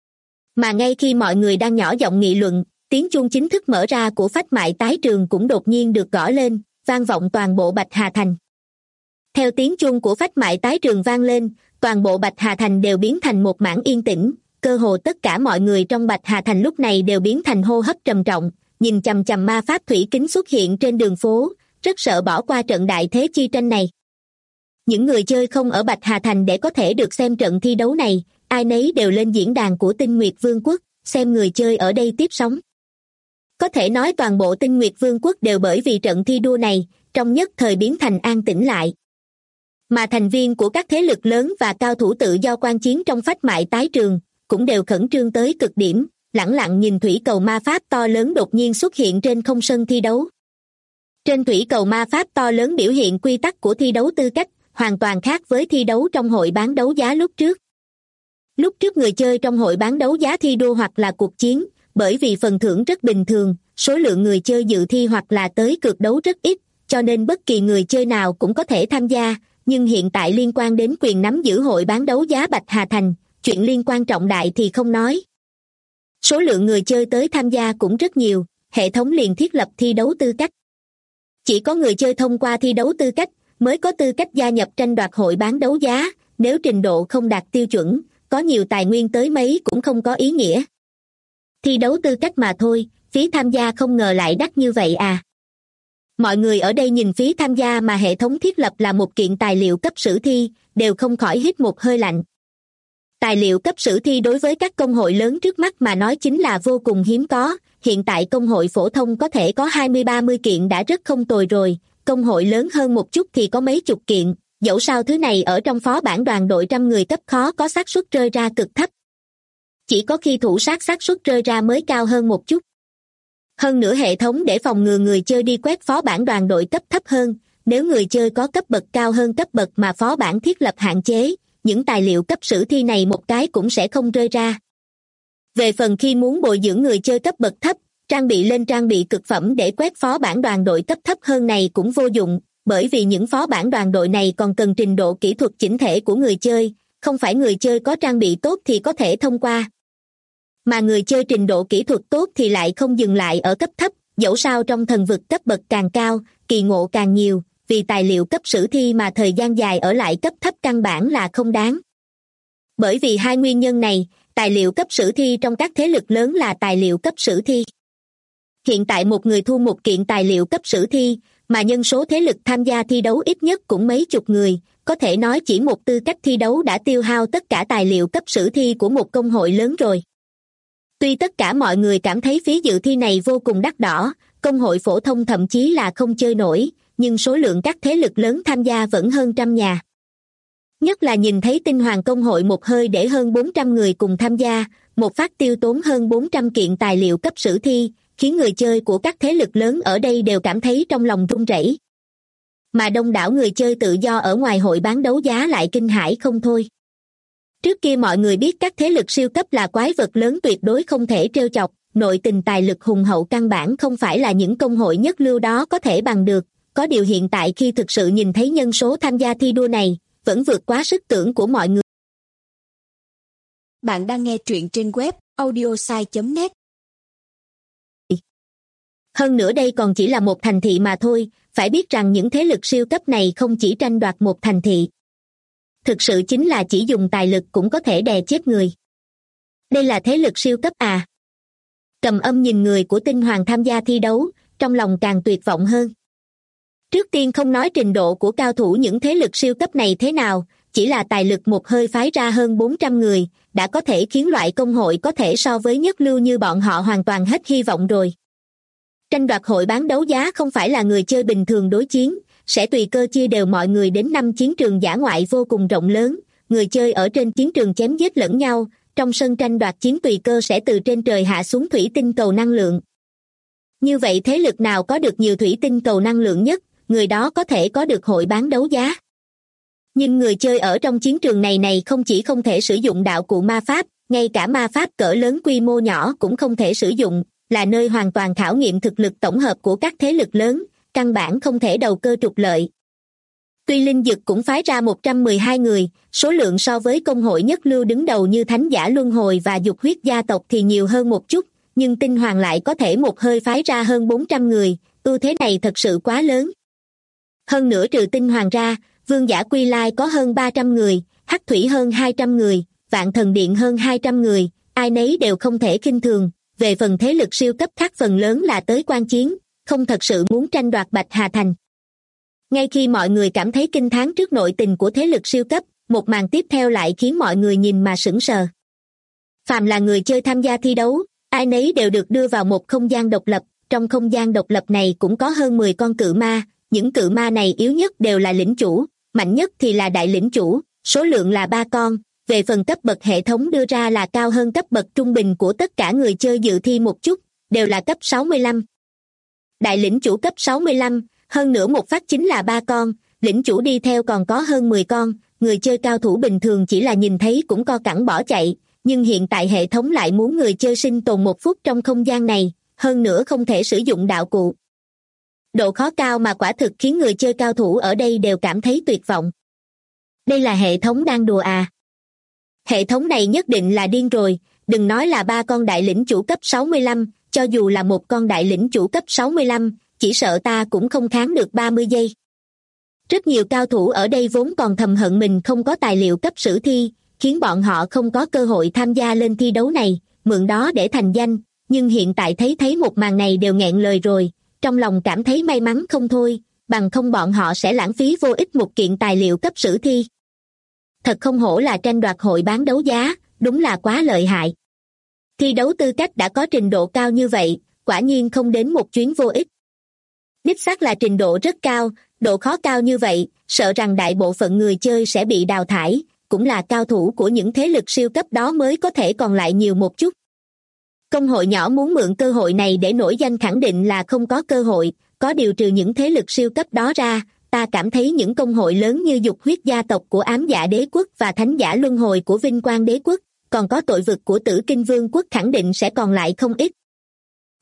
Mà ngay khi mọi người đang nhỏ giọng nghị luận, tiếng chuông chính thức mở ra của phách mại tái trường cũng đột nhiên được gõ lên, vang vọng toàn bộ Bạch Hà Thành. Theo tiếng chuông của phách mại tái trường vang lên, toàn bộ Bạch Hà Thành đều biến thành một mảng yên tĩnh, cơ hồ tất cả mọi người trong Bạch Hà Thành lúc này đều biến thành hô hấp trầm trọng, nhìn chằm chằm ma pháp thủy kính xuất hiện trên đường phố, rất sợ bỏ qua trận đại thế chi tranh này. Những người chơi không ở Bạch Hà Thành để có thể được xem trận thi đấu này, ai nấy đều lên diễn đàn của Tinh Nguyệt Vương quốc, xem người chơi ở đây tiếp sóng. Có thể nói toàn bộ Tinh Nguyệt Vương quốc đều bởi vì trận thi đua này, trong nhất thời biến thành an tĩnh lại. Mà thành viên của các thế lực lớn và cao thủ tự do quan chiến trong phách mại tái trường, cũng đều khẩn trương tới cực điểm, lẳng lặng nhìn thủy cầu ma pháp to lớn đột nhiên xuất hiện trên không sân thi đấu. Trên thủy cầu ma pháp to lớn biểu hiện quy tắc của thi đấu tư cách, hoàn toàn khác với thi đấu trong hội bán đấu giá lúc trước. Lúc trước người chơi trong hội bán đấu giá thi đua hoặc là cuộc chiến, bởi vì phần thưởng rất bình thường, số lượng người chơi dự thi hoặc là tới cược đấu rất ít, cho nên bất kỳ người chơi nào cũng có thể tham gia, nhưng hiện tại liên quan đến quyền nắm giữ hội bán đấu giá Bạch Hà Thành, chuyện liên quan trọng đại thì không nói. Số lượng người chơi tới tham gia cũng rất nhiều, hệ thống liền thiết lập thi đấu tư cách. Chỉ có người chơi thông qua thi đấu tư cách mới có tư cách gia nhập tranh đoạt hội bán đấu giá, nếu trình độ không đạt tiêu chuẩn, có nhiều tài nguyên tới mấy cũng không có ý nghĩa. Thi đấu tư cách mà thôi, phí tham gia không ngờ lại đắt như vậy à. Mọi người ở đây nhìn phí tham gia mà hệ thống thiết lập là một kiện tài liệu cấp sử thi, đều không khỏi hít một hơi lạnh. Tài liệu cấp sử thi đối với các công hội lớn trước mắt mà nói chính là vô cùng hiếm có, hiện tại công hội phổ thông có thể có 20-30 kiện đã rất không tồi rồi, công hội lớn hơn một chút thì có mấy chục kiện, dẫu sao thứ này ở trong phó bản đoàn đội trăm người cấp khó có xác suất rơi ra cực thấp. Chỉ có khi thủ sát xác suất rơi ra mới cao hơn một chút. Hơn nữa hệ thống để phòng ngừa người chơi đi quét phó bản đoàn đội cấp thấp hơn, nếu người chơi có cấp bậc cao hơn cấp bậc mà phó bản thiết lập hạn chế, những tài liệu cấp sử thi này một cái cũng sẽ không rơi ra. Về phần khi muốn bồi dưỡng người chơi cấp bậc thấp, Trang bị lên trang bị cực phẩm để quét phó bản đoàn đội cấp thấp hơn này cũng vô dụng, bởi vì những phó bản đoàn đội này còn cần trình độ kỹ thuật chỉnh thể của người chơi, không phải người chơi có trang bị tốt thì có thể thông qua. Mà người chơi trình độ kỹ thuật tốt thì lại không dừng lại ở cấp thấp, dẫu sao trong thần vực cấp bậc càng cao, kỳ ngộ càng nhiều, vì tài liệu cấp sử thi mà thời gian dài ở lại cấp thấp căn bản là không đáng. Bởi vì hai nguyên nhân này, tài liệu cấp sử thi trong các thế lực lớn là tài liệu cấp sử thi. Hiện tại một người thu một kiện tài liệu cấp sử thi, mà nhân số thế lực tham gia thi đấu ít nhất cũng mấy chục người, có thể nói chỉ một tư cách thi đấu đã tiêu hao tất cả tài liệu cấp sử thi của một công hội lớn rồi. Tuy tất cả mọi người cảm thấy phí dự thi này vô cùng đắt đỏ, công hội phổ thông thậm chí là không chơi nổi, nhưng số lượng các thế lực lớn tham gia vẫn hơn trăm nhà. Nhất là nhìn thấy tinh hoàng công hội một hơi để hơn 400 người cùng tham gia, một phát tiêu tốn hơn 400 kiện tài liệu cấp sử thi, khiến người chơi của các thế lực lớn ở đây đều cảm thấy trong lòng run rẩy. Mà đông đảo người chơi tự do ở ngoài hội bán đấu giá lại kinh hãi không thôi. Trước kia mọi người biết các thế lực siêu cấp là quái vật lớn tuyệt đối không thể trêu chọc, nội tình tài lực hùng hậu căn bản không phải là những công hội nhất lưu đó có thể bằng được, có điều hiện tại khi thực sự nhìn thấy nhân số tham gia thi đua này, vẫn vượt quá sức tưởng của mọi người. Bạn đang nghe truyện trên web audiosai.net. Hơn nữa đây còn chỉ là một thành thị mà thôi, phải biết rằng những thế lực siêu cấp này không chỉ tranh đoạt một thành thị. Thực sự chính là chỉ dùng tài lực cũng có thể đè chết người. Đây là thế lực siêu cấp à? Cầm Âm nhìn người của tinh hoàng tham gia thi đấu, trong lòng càng tuyệt vọng hơn. Trước tiên không nói trình độ của cao thủ những thế lực siêu cấp này thế nào, chỉ là tài lực một hơi phái ra hơn 400 người, đã có thể khiến loại công hội có thể so với nhất lưu như bọn họ hoàn toàn hết hy vọng rồi. Tranh đoạt hội bán đấu giá không phải là người chơi bình thường đối chiến, sẽ tùy cơ chia đều mọi người đến 5 chiến trường dã ngoại vô cùng rộng lớn, người chơi ở trên chiến trường chém giết lẫn nhau, trong sân tranh đoạt chiến tùy cơ sẽ từ trên trời hạ xuống thủy tinh cầu năng lượng. Như vậy thế lực nào có được nhiều thủy tinh cầu năng lượng nhất, người đó có thể có được hội bán đấu giá. Nhưng người chơi ở trong chiến trường này không chỉ không thể sử dụng đạo cụ ma pháp, ngay cả ma pháp cỡ lớn quy mô nhỏ cũng không thể sử dụng, là nơi hoàn toàn khảo nghiệm thực lực tổng hợp của các thế lực lớn, căn bản không thể đầu cơ trục lợi. Tuy Linh Dực cũng phái ra 112 người, số lượng so với công hội nhất lưu đứng đầu như Thánh Giả Luân Hồi và Dục Huyết gia tộc thì nhiều hơn một chút, nhưng tinh hoàng lại có thể một hơi phái ra hơn 400 người, ưu thế này thật sự quá lớn. Hơn nữa trừ tinh hoàng ra, Vương Giả Quy Lai có hơn 300 người, Hắc Thủy hơn 200 người, Vạn Thần Điện hơn 200 người, ai nấy đều không thể khinh thường. Về phần thế lực siêu cấp khác phần lớn là tới quan chiến, không thật sự muốn tranh đoạt Bạch Hà Thành. Ngay khi mọi người cảm thấy kinh thán trước nội tình của thế lực siêu cấp, một màn tiếp theo lại khiến mọi người nhìn mà sững sờ. Phàm là người chơi tham gia thi đấu, ai nấy đều được đưa vào một không gian độc lập, trong không gian độc lập này cũng có hơn 10 con cự ma, những cự ma này yếu nhất đều là lĩnh chủ, mạnh nhất thì là đại lĩnh chủ, số lượng là 3 con. Về phần cấp bậc hệ thống đưa ra là cao hơn cấp bậc trung bình của tất cả người chơi dự thi một chút, đều là cấp 65. Đại lĩnh chủ cấp 65, hơn nữa một phát chính là 3 con, lĩnh chủ đi theo còn có hơn 10 con, người chơi cao thủ bình thường chỉ là nhìn thấy cũng co cẳng bỏ chạy, nhưng hiện tại hệ thống lại muốn người chơi sinh tồn 1 phút trong không gian này, hơn nữa không thể sử dụng đạo cụ. Độ khó cao mà quả thực khiến người chơi cao thủ ở đây đều cảm thấy tuyệt vọng. Đây là hệ thống đang đùa à? Hệ thống này nhất định là điên rồi, đừng nói là 3 con đại lĩnh chủ cấp 65, cho dù là một con đại lĩnh chủ cấp 65, chỉ sợ ta cũng không kháng được 30 giây. Rất nhiều cao thủ ở đây vốn còn thầm hận mình không có tài liệu cấp sử thi, khiến bọn họ không có cơ hội tham gia lên thi đấu này, mượn đó để thành danh, nhưng hiện tại thấy một màn này đều nghẹn lời rồi, trong lòng cảm thấy may mắn không thôi, bằng không bọn họ sẽ lãng phí vô ích một kiện tài liệu cấp sử thi. Thật không hổ là tranh đoạt hội bán đấu giá, đúng là quá lợi hại. Thi đấu tư cách đã có trình độ cao như vậy, quả nhiên không đến một chuyến vô ích. Đích xác là trình độ rất cao, độ khó cao như vậy, sợ rằng đại bộ phận người chơi sẽ bị đào thải, cũng là cao thủ của những thế lực siêu cấp đó mới có thể còn lại nhiều một chút. Công hội nhỏ muốn mượn cơ hội này để nổi danh khẳng định là không có cơ hội, có điều trừ những thế lực siêu cấp đó ra, ta cảm thấy những công hội lớn như Dục Huyết gia tộc của Ám Dạ Đế quốc và Thánh Giả Luân Hồi của Vinh Quang Đế quốc, còn có Tội Vực của Tử Kinh Vương quốc khẳng định sẽ còn lại không ít.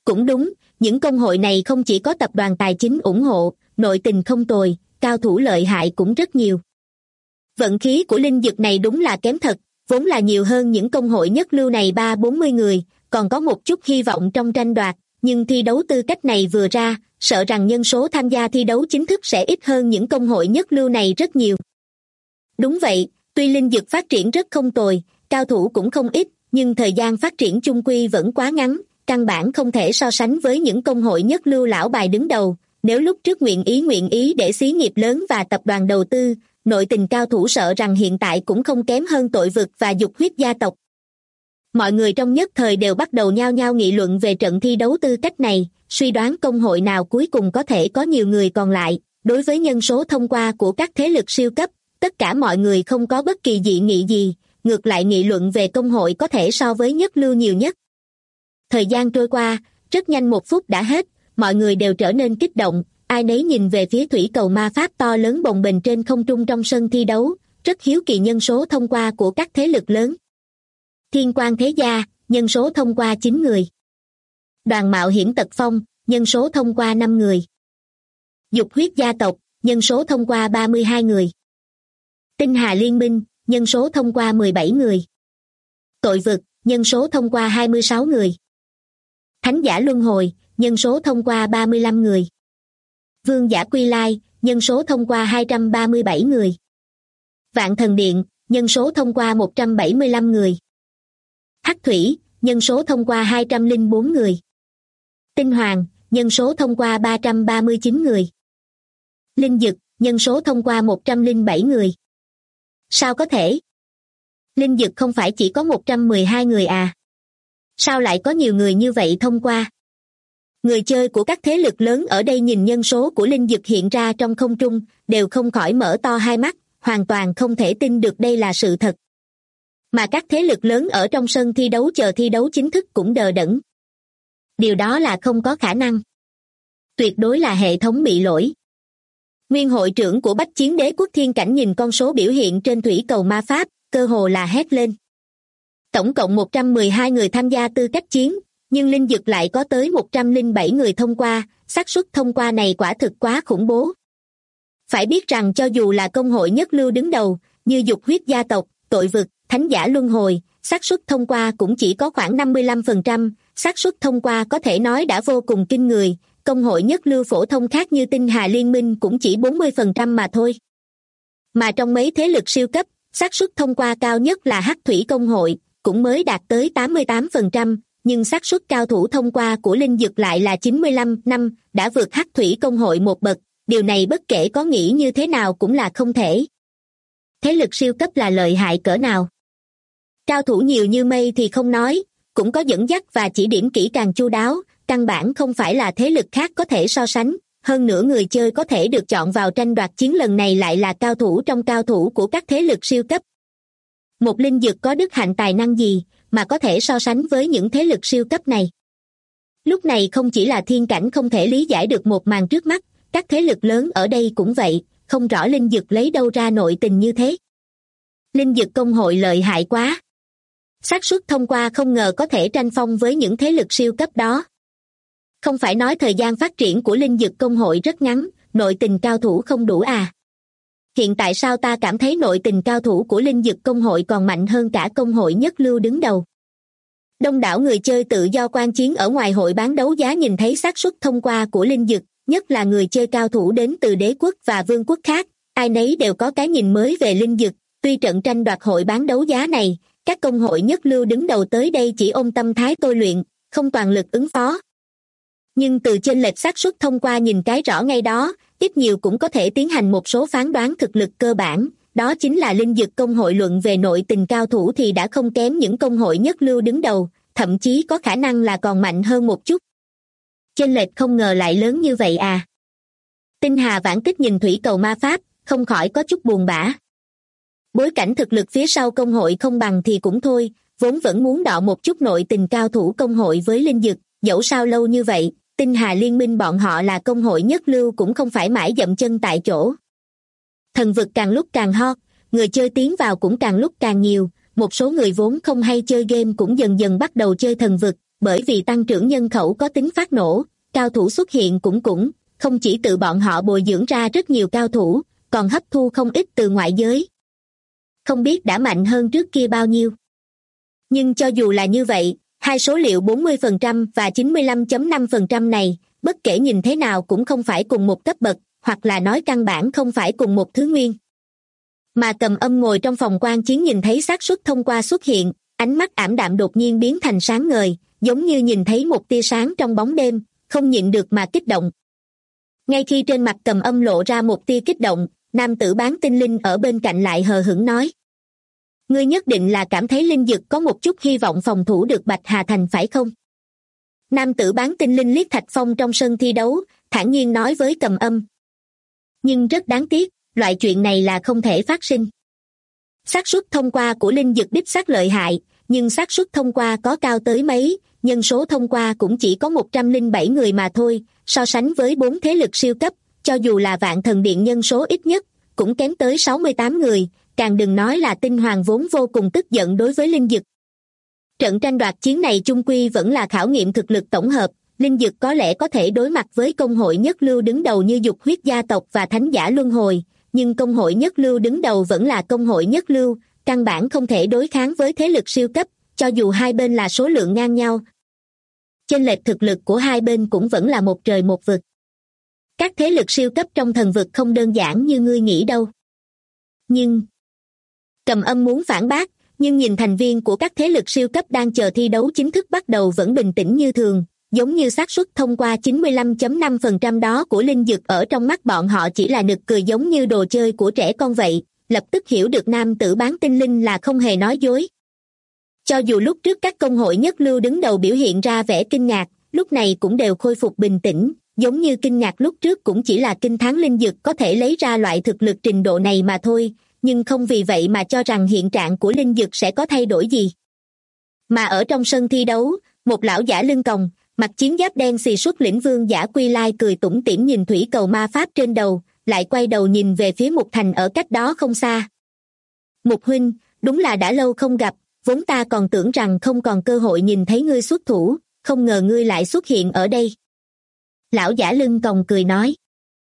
Cũng đúng, những công hội này không chỉ có tập đoàn tài chính ủng hộ, nội tình không tồi, cao thủ lợi hại cũng rất nhiều. Vận khí của linh dực này đúng là kém thật, vốn là nhiều hơn những công hội nhất lưu này 30-40 người, còn có một chút hy vọng trong tranh đoạt, nhưng thi đấu tư cách này vừa ra, sợ rằng nhân số tham gia thi đấu chính thức sẽ ít hơn những công hội nhất lưu này rất nhiều. Đúng vậy, tuy linh dực phát triển rất không tồi, cao thủ cũng không ít, nhưng thời gian phát triển chung quy vẫn quá ngắn, căn bản không thể so sánh với những công hội nhất lưu lão bài đứng đầu. Nếu lúc trước nguyện ý để xí nghiệp lớn và tập đoàn đầu tư, nội tình cao thủ sợ rằng hiện tại cũng không kém hơn Tội Vực và Dục Huyết gia tộc. Mọi người trong nhất thời đều bắt đầu nhao nhao nghị luận về trận thi đấu tư cách này, suy đoán công hội nào cuối cùng có thể có nhiều người còn lại. Đối với nhân số thông qua của các thế lực siêu cấp, tất cả mọi người không có bất kỳ dị nghị gì, ngược lại nghị luận về công hội có thể so với nhất lưu nhiều nhất. Thời gian trôi qua, rất nhanh 1 phút đã hết, mọi người đều trở nên kích động, ai nấy nhìn về phía thủy cầu ma pháp to lớn bồng bềnh trên không trung trong sân thi đấu, rất hiếu kỳ nhân số thông qua của các thế lực lớn. Thiên Quang Thế Gia, nhân số thông qua 9 người. Đoàn Mạo Hiểm Tật Phong, nhân số thông qua 5 người. Dục Huyết gia tộc, nhân số thông qua 32 người. Tinh Hà Liên Minh, nhân số thông qua 17 người. Tội Vực, nhân số thông qua 26 người. Thánh Giả Luân Hồi, nhân số thông qua 35 người. Vương Giả Quy Lai, nhân số thông qua 237 người. Vạn Thần Điện, nhân số thông qua 175 người. Hắc Thủy, nhân số thông qua 204 người. Tinh Hoàng, nhân số thông qua 339 người. Linh Dực, nhân số thông qua 107 người. Sao có thể? Linh Dực không phải chỉ có 112 người à? Sao lại có nhiều người như vậy thông qua? Người chơi của các thế lực lớn ở đây nhìn nhân số của Linh Dực hiện ra trong không trung, đều không khỏi mở to hai mắt, hoàn toàn không thể tin được đây là sự thật. Mà các thế lực lớn ở trong sân thi đấu chờ thi đấu chính thức cũng đờ đẫn. Điều đó là không có khả năng. Tuyệt đối là hệ thống bị lỗi. Nguyên hội trưởng của Bách Chiến Đế Quốc Thiên Cảnh nhìn con số biểu hiện trên thủy cầu ma pháp, cơ hồ là hét lên. Tổng cộng 112 người tham gia tư cách chiến, nhưng Linh Dực lại có tới 107 người thông qua, xác suất thông qua này quả thực quá khủng bố. Phải biết rằng cho dù là công hội nhất lưu đứng đầu, như Dục Huyết gia tộc, Tội Vực, Thánh Giả Luân Hồi, xác suất thông qua cũng chỉ có khoảng 55%, xác suất thông qua có thể nói đã vô cùng kinh người, công hội nhất lưu phổ thông khác như Tinh Hà Liên Minh cũng chỉ 40% mà thôi. Mà trong mấy thế lực siêu cấp, xác suất thông qua cao nhất là Hắc Thủy công hội, cũng mới đạt tới 88%, nhưng xác suất cao thủ thông qua của Linh Dực lại là 95 năm, đã vượt Hắc Thủy công hội một bậc, điều này bất kể có nghĩ như thế nào cũng là không thể. Thế lực siêu cấp là lợi hại cỡ nào? Cao thủ nhiều như mây thì không nói, cũng có dẫn dắt và chỉ điểm kỹ càng chu đáo, căn bản không phải là thế lực khác có thể so sánh, hơn nữa người chơi có thể được chọn vào tranh đoạt chiến lần này lại là cao thủ trong cao thủ của các thế lực siêu cấp. Một Linh Dực có đức hạnh tài năng gì mà có thể so sánh với những thế lực siêu cấp này? Lúc này không chỉ là Thiên Cảnh không thể lý giải được một màn trước mắt, các thế lực lớn ở đây cũng vậy, không rõ Linh Dực lấy đâu ra nội tình như thế. Linh Dực công hội lợi hại quá. Xác suất thông qua không ngờ có thể tranh phong với những thế lực siêu cấp đó. Không phải nói thời gian phát triển của Linh Dực công hội rất ngắn, nội tình cao thủ không đủ à? Hiện tại sao ta cảm thấy nội tình cao thủ của Linh Dực công hội còn mạnh hơn cả công hội nhất lưu đứng đầu? Đông đảo người chơi tự do quan chiến ở ngoài hội bán đấu giá nhìn thấy xác suất thông qua của Linh Dực, nhất là người chơi cao thủ đến từ đế quốc và vương quốc khác, ai nấy đều có cái nhìn mới về Linh Dực. Tuy trận tranh đoạt hội bán đấu giá này, các công hội nhất lưu đứng đầu tới đây chỉ ôm tâm thái tôi luyện, không toàn lực ứng phó. Nhưng từ chênh lệch xác suất thông qua nhìn cái rõ ngay đó, ít nhiều cũng có thể tiến hành một số phán đoán thực lực cơ bản, đó chính là Linh Dực công hội luận về nội tình cao thủ thì đã không kém những công hội nhất lưu đứng đầu, thậm chí có khả năng là còn mạnh hơn một chút. Chênh lệch không ngờ lại lớn như vậy à? Tinh Hà Vãn Tích nhìn thủy cầu ma pháp, không khỏi có chút buồn bã. Bối cảnh thực lực phía sau công hội không bằng thì cũng thôi, vốn vẫn muốn đọ một chút nội tình cao thủ công hội với Linh Dực, dẫu sao lâu như vậy, Tinh Hà Liên Minh bọn họ là công hội nhất lưu cũng không phải mãi dậm chân tại chỗ. Thần vực càng lúc càng hot, người chơi tiến vào cũng càng lúc càng nhiều, một số người vốn không hay chơi game cũng dần dần bắt đầu chơi thần vực, bởi vì tăng trưởng nhân khẩu có tính phát nổ, cao thủ xuất hiện cũng không chỉ tự bọn họ bồi dưỡng ra rất nhiều cao thủ, còn hấp thu không ít từ ngoại giới. Không biết đã mạnh hơn trước kia bao nhiêu. Nhưng cho dù là như vậy, hai số liệu 40% và 95.5% này, bất kể nhìn thế nào cũng không phải cùng một cấp bậc, hoặc là nói căn bản không phải cùng một thứ nguyên. Mà Cầm Âm ngồi trong phòng quan chiến nhìn thấy xác suất thông qua xuất hiện, ánh mắt ảm đạm đột nhiên biến thành sáng ngời, giống như nhìn thấy một tia sáng trong bóng đêm, không nhịn được mà kích động. Ngay khi trên mặt Cầm Âm lộ ra một tia kích động, nam tử bán tinh linh ở bên cạnh lại hờ hững nói: Ngươi nhất định là cảm thấy linh dực có một chút hy vọng phòng thủ được Bạch Hà Thành phải không? Nam tử bán tinh linh liếc Thạch Phong trong sân thi đấu, thản nhiên nói với Cầm Âm. Nhưng rất đáng tiếc, loại chuyện này là không thể phát sinh. Xác suất thông qua của linh dực đích xác lợi hại, nhưng xác suất thông qua có cao tới mấy, nhân số thông qua cũng chỉ có 107 người mà thôi, so sánh với 4 thế lực siêu cấp, cho dù là Vạn Thần Điện nhân số ít nhất, cũng kém tới 68 người, càng đừng nói là Tinh Hoàng vốn vô cùng tức giận đối với linh dực. Trận tranh đoạt chiến này chung quy vẫn là khảo nghiệm thực lực tổng hợp, linh dực có lẽ có thể đối mặt với công hội nhất lưu đứng đầu như Dục Huyết gia tộc và Thánh giả Luân Hồi, nhưng công hội nhất lưu đứng đầu vẫn là công hội nhất lưu, căn bản không thể đối kháng với thế lực siêu cấp, cho dù hai bên là số lượng ngang nhau. Chênh lệch thực lực của hai bên cũng vẫn là một trời một vực. Các thế lực siêu cấp trong thần vực không đơn giản như ngươi nghĩ đâu. Nhưng Cầm Âm muốn phản bác, nhưng nhìn thành viên của các thế lực siêu cấp đang chờ thi đấu chính thức bắt đầu vẫn bình tĩnh như thường, giống như xác suất thông qua 95.5% đó của linh dực ở trong mắt bọn họ chỉ là nực cười giống như đồ chơi của trẻ con vậy, lập tức hiểu được nam tử bán tinh linh là không hề nói dối. Cho dù lúc trước các công hội nhất lưu đứng đầu biểu hiện ra vẻ kinh ngạc, lúc này cũng đều khôi phục bình tĩnh, giống như kinh ngạc lúc trước cũng chỉ là kinh thán linh dực có thể lấy ra loại thực lực trình độ này mà thôi, nhưng không vì vậy mà cho rằng hiện trạng của linh dực sẽ có thay đổi gì. Mà ở trong sân thi đấu, một lão giả lưng còng, mặc chiến giáp đen xì xuất lĩnh Vương Giả Quy Lai cười tủm tỉm nhìn thủy cầu ma pháp trên đầu, lại quay đầu nhìn về phía Mục Thành ở cách đó không xa. Mục huynh, đúng là đã lâu không gặp, vốn ta còn tưởng rằng không còn cơ hội nhìn thấy ngươi xuất thủ, không ngờ ngươi lại xuất hiện ở đây. Lão giả lưng còng cười nói.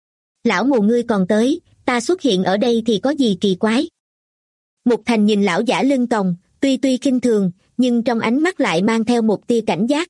Lão mù ngươi còn tới, ta xuất hiện ở đây thì có gì kỳ quái. Mục Thành nhìn lão giả lưng còng, tuy khinh thường, nhưng trong ánh mắt lại mang theo một tia cảnh giác.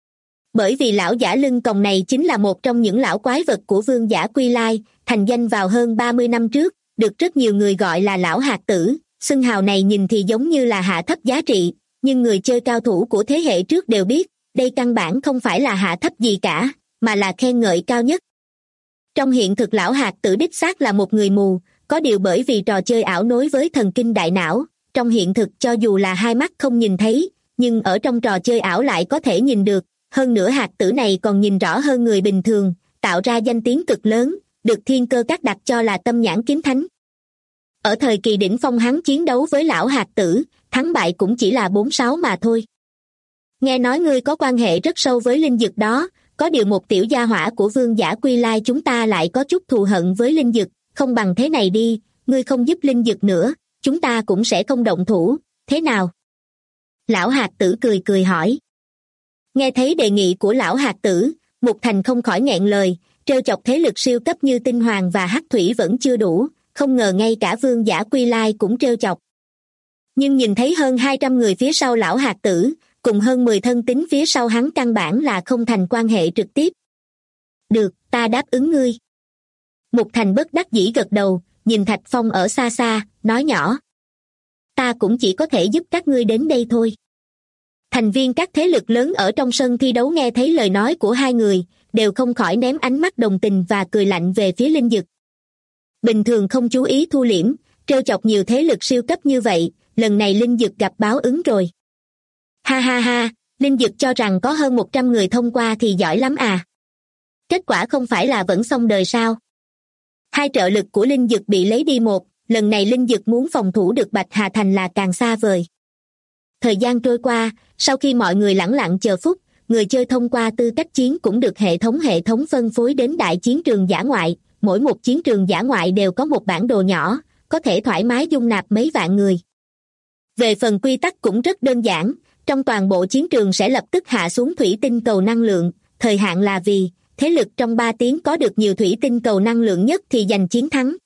Bởi vì lão giả lưng còng này chính là một trong những lão quái vật của Vương Giả Quy Lai, thành danh vào hơn 30 năm trước, được rất nhiều người gọi là lão hạt tử. Xưng hào này nhìn thì giống như là hạ thấp giá trị, nhưng người chơi cao thủ của thế hệ trước đều biết, đây căn bản không phải là hạ thấp gì cả, mà là khen ngợi cao nhất. Trong hiện thực lão hạt tử đích xác là một người mù, có điều bởi vì trò chơi ảo nối với thần kinh đại não, trong hiện thực cho dù là hai mắt không nhìn thấy, nhưng ở trong trò chơi ảo lại có thể nhìn được, hơn nữa hạt tử này còn nhìn rõ hơn người bình thường, tạo ra danh tiếng cực lớn, được Thiên Cơ Các đặt cho là tâm nhãn kiếm thánh. Ở thời kỳ đỉnh phong hắn chiến đấu với lão hạt tử, thắng bại cũng chỉ là 4-6 mà thôi. Nghe nói ngươi có quan hệ rất sâu với linh dực đó, có điều một tiểu gia hỏa của Vương Giả Quy Lai chúng ta lại có chút thù hận với linh dực, không bằng thế này đi, ngươi không giúp linh dực nữa, chúng ta cũng sẽ không động thủ, thế nào? Lão hạt tử cười hỏi. Nghe thấy đề nghị của lão hạt tử, Mục Thành không khỏi nghẹn lời, trêu chọc thế lực siêu cấp như Tinh Hoàng và Hắc Thủy vẫn chưa đủ, không ngờ ngay cả Vương Giả Quy Lai cũng trêu chọc. Nhưng nhìn thấy hơn 200 người phía sau lão hạt tử, cùng hơn 10 thân tín phía sau hắn căn bản là không thành quan hệ trực tiếp. Được, ta đáp ứng ngươi. Mục Thành bất đắc dĩ gật đầu, nhìn Thạch Phong ở xa xa, nói nhỏ. Ta cũng chỉ có thể giúp các ngươi đến đây thôi. Thành viên các thế lực lớn ở trong sân thi đấu nghe thấy lời nói của hai người, đều không khỏi ném ánh mắt đồng tình và cười lạnh về phía linh dực. Bình thường không chú ý thu liễm, trêu chọc nhiều thế lực siêu cấp như vậy, lần này linh dực gặp báo ứng rồi. Ha ha ha, linh dực cho rằng có hơn 100 người thông qua thì giỏi lắm à. Kết quả không phải là vẫn xong đời sao? Hai trợ lực của linh dực bị lấy đi một, lần này linh dực muốn phòng thủ được Bạch Hà Thành là càng xa vời. Thời gian trôi qua, sau khi mọi người lẳng lặng chờ phút, người chơi thông qua tư cách chiến cũng được hệ thống phân phối đến đại chiến trường dã ngoại. Mỗi một chiến trường dã ngoại đều có một bản đồ nhỏ, có thể thoải mái dung nạp mấy vạn người. Về phần quy tắc cũng rất đơn giản, trong toàn bộ chiến trường sẽ lập tức hạ xuống thủy tinh cầu năng lượng, thời hạn là vì thế lực trong 3 tiếng có được nhiều thủy tinh cầu năng lượng nhất thì giành chiến thắng.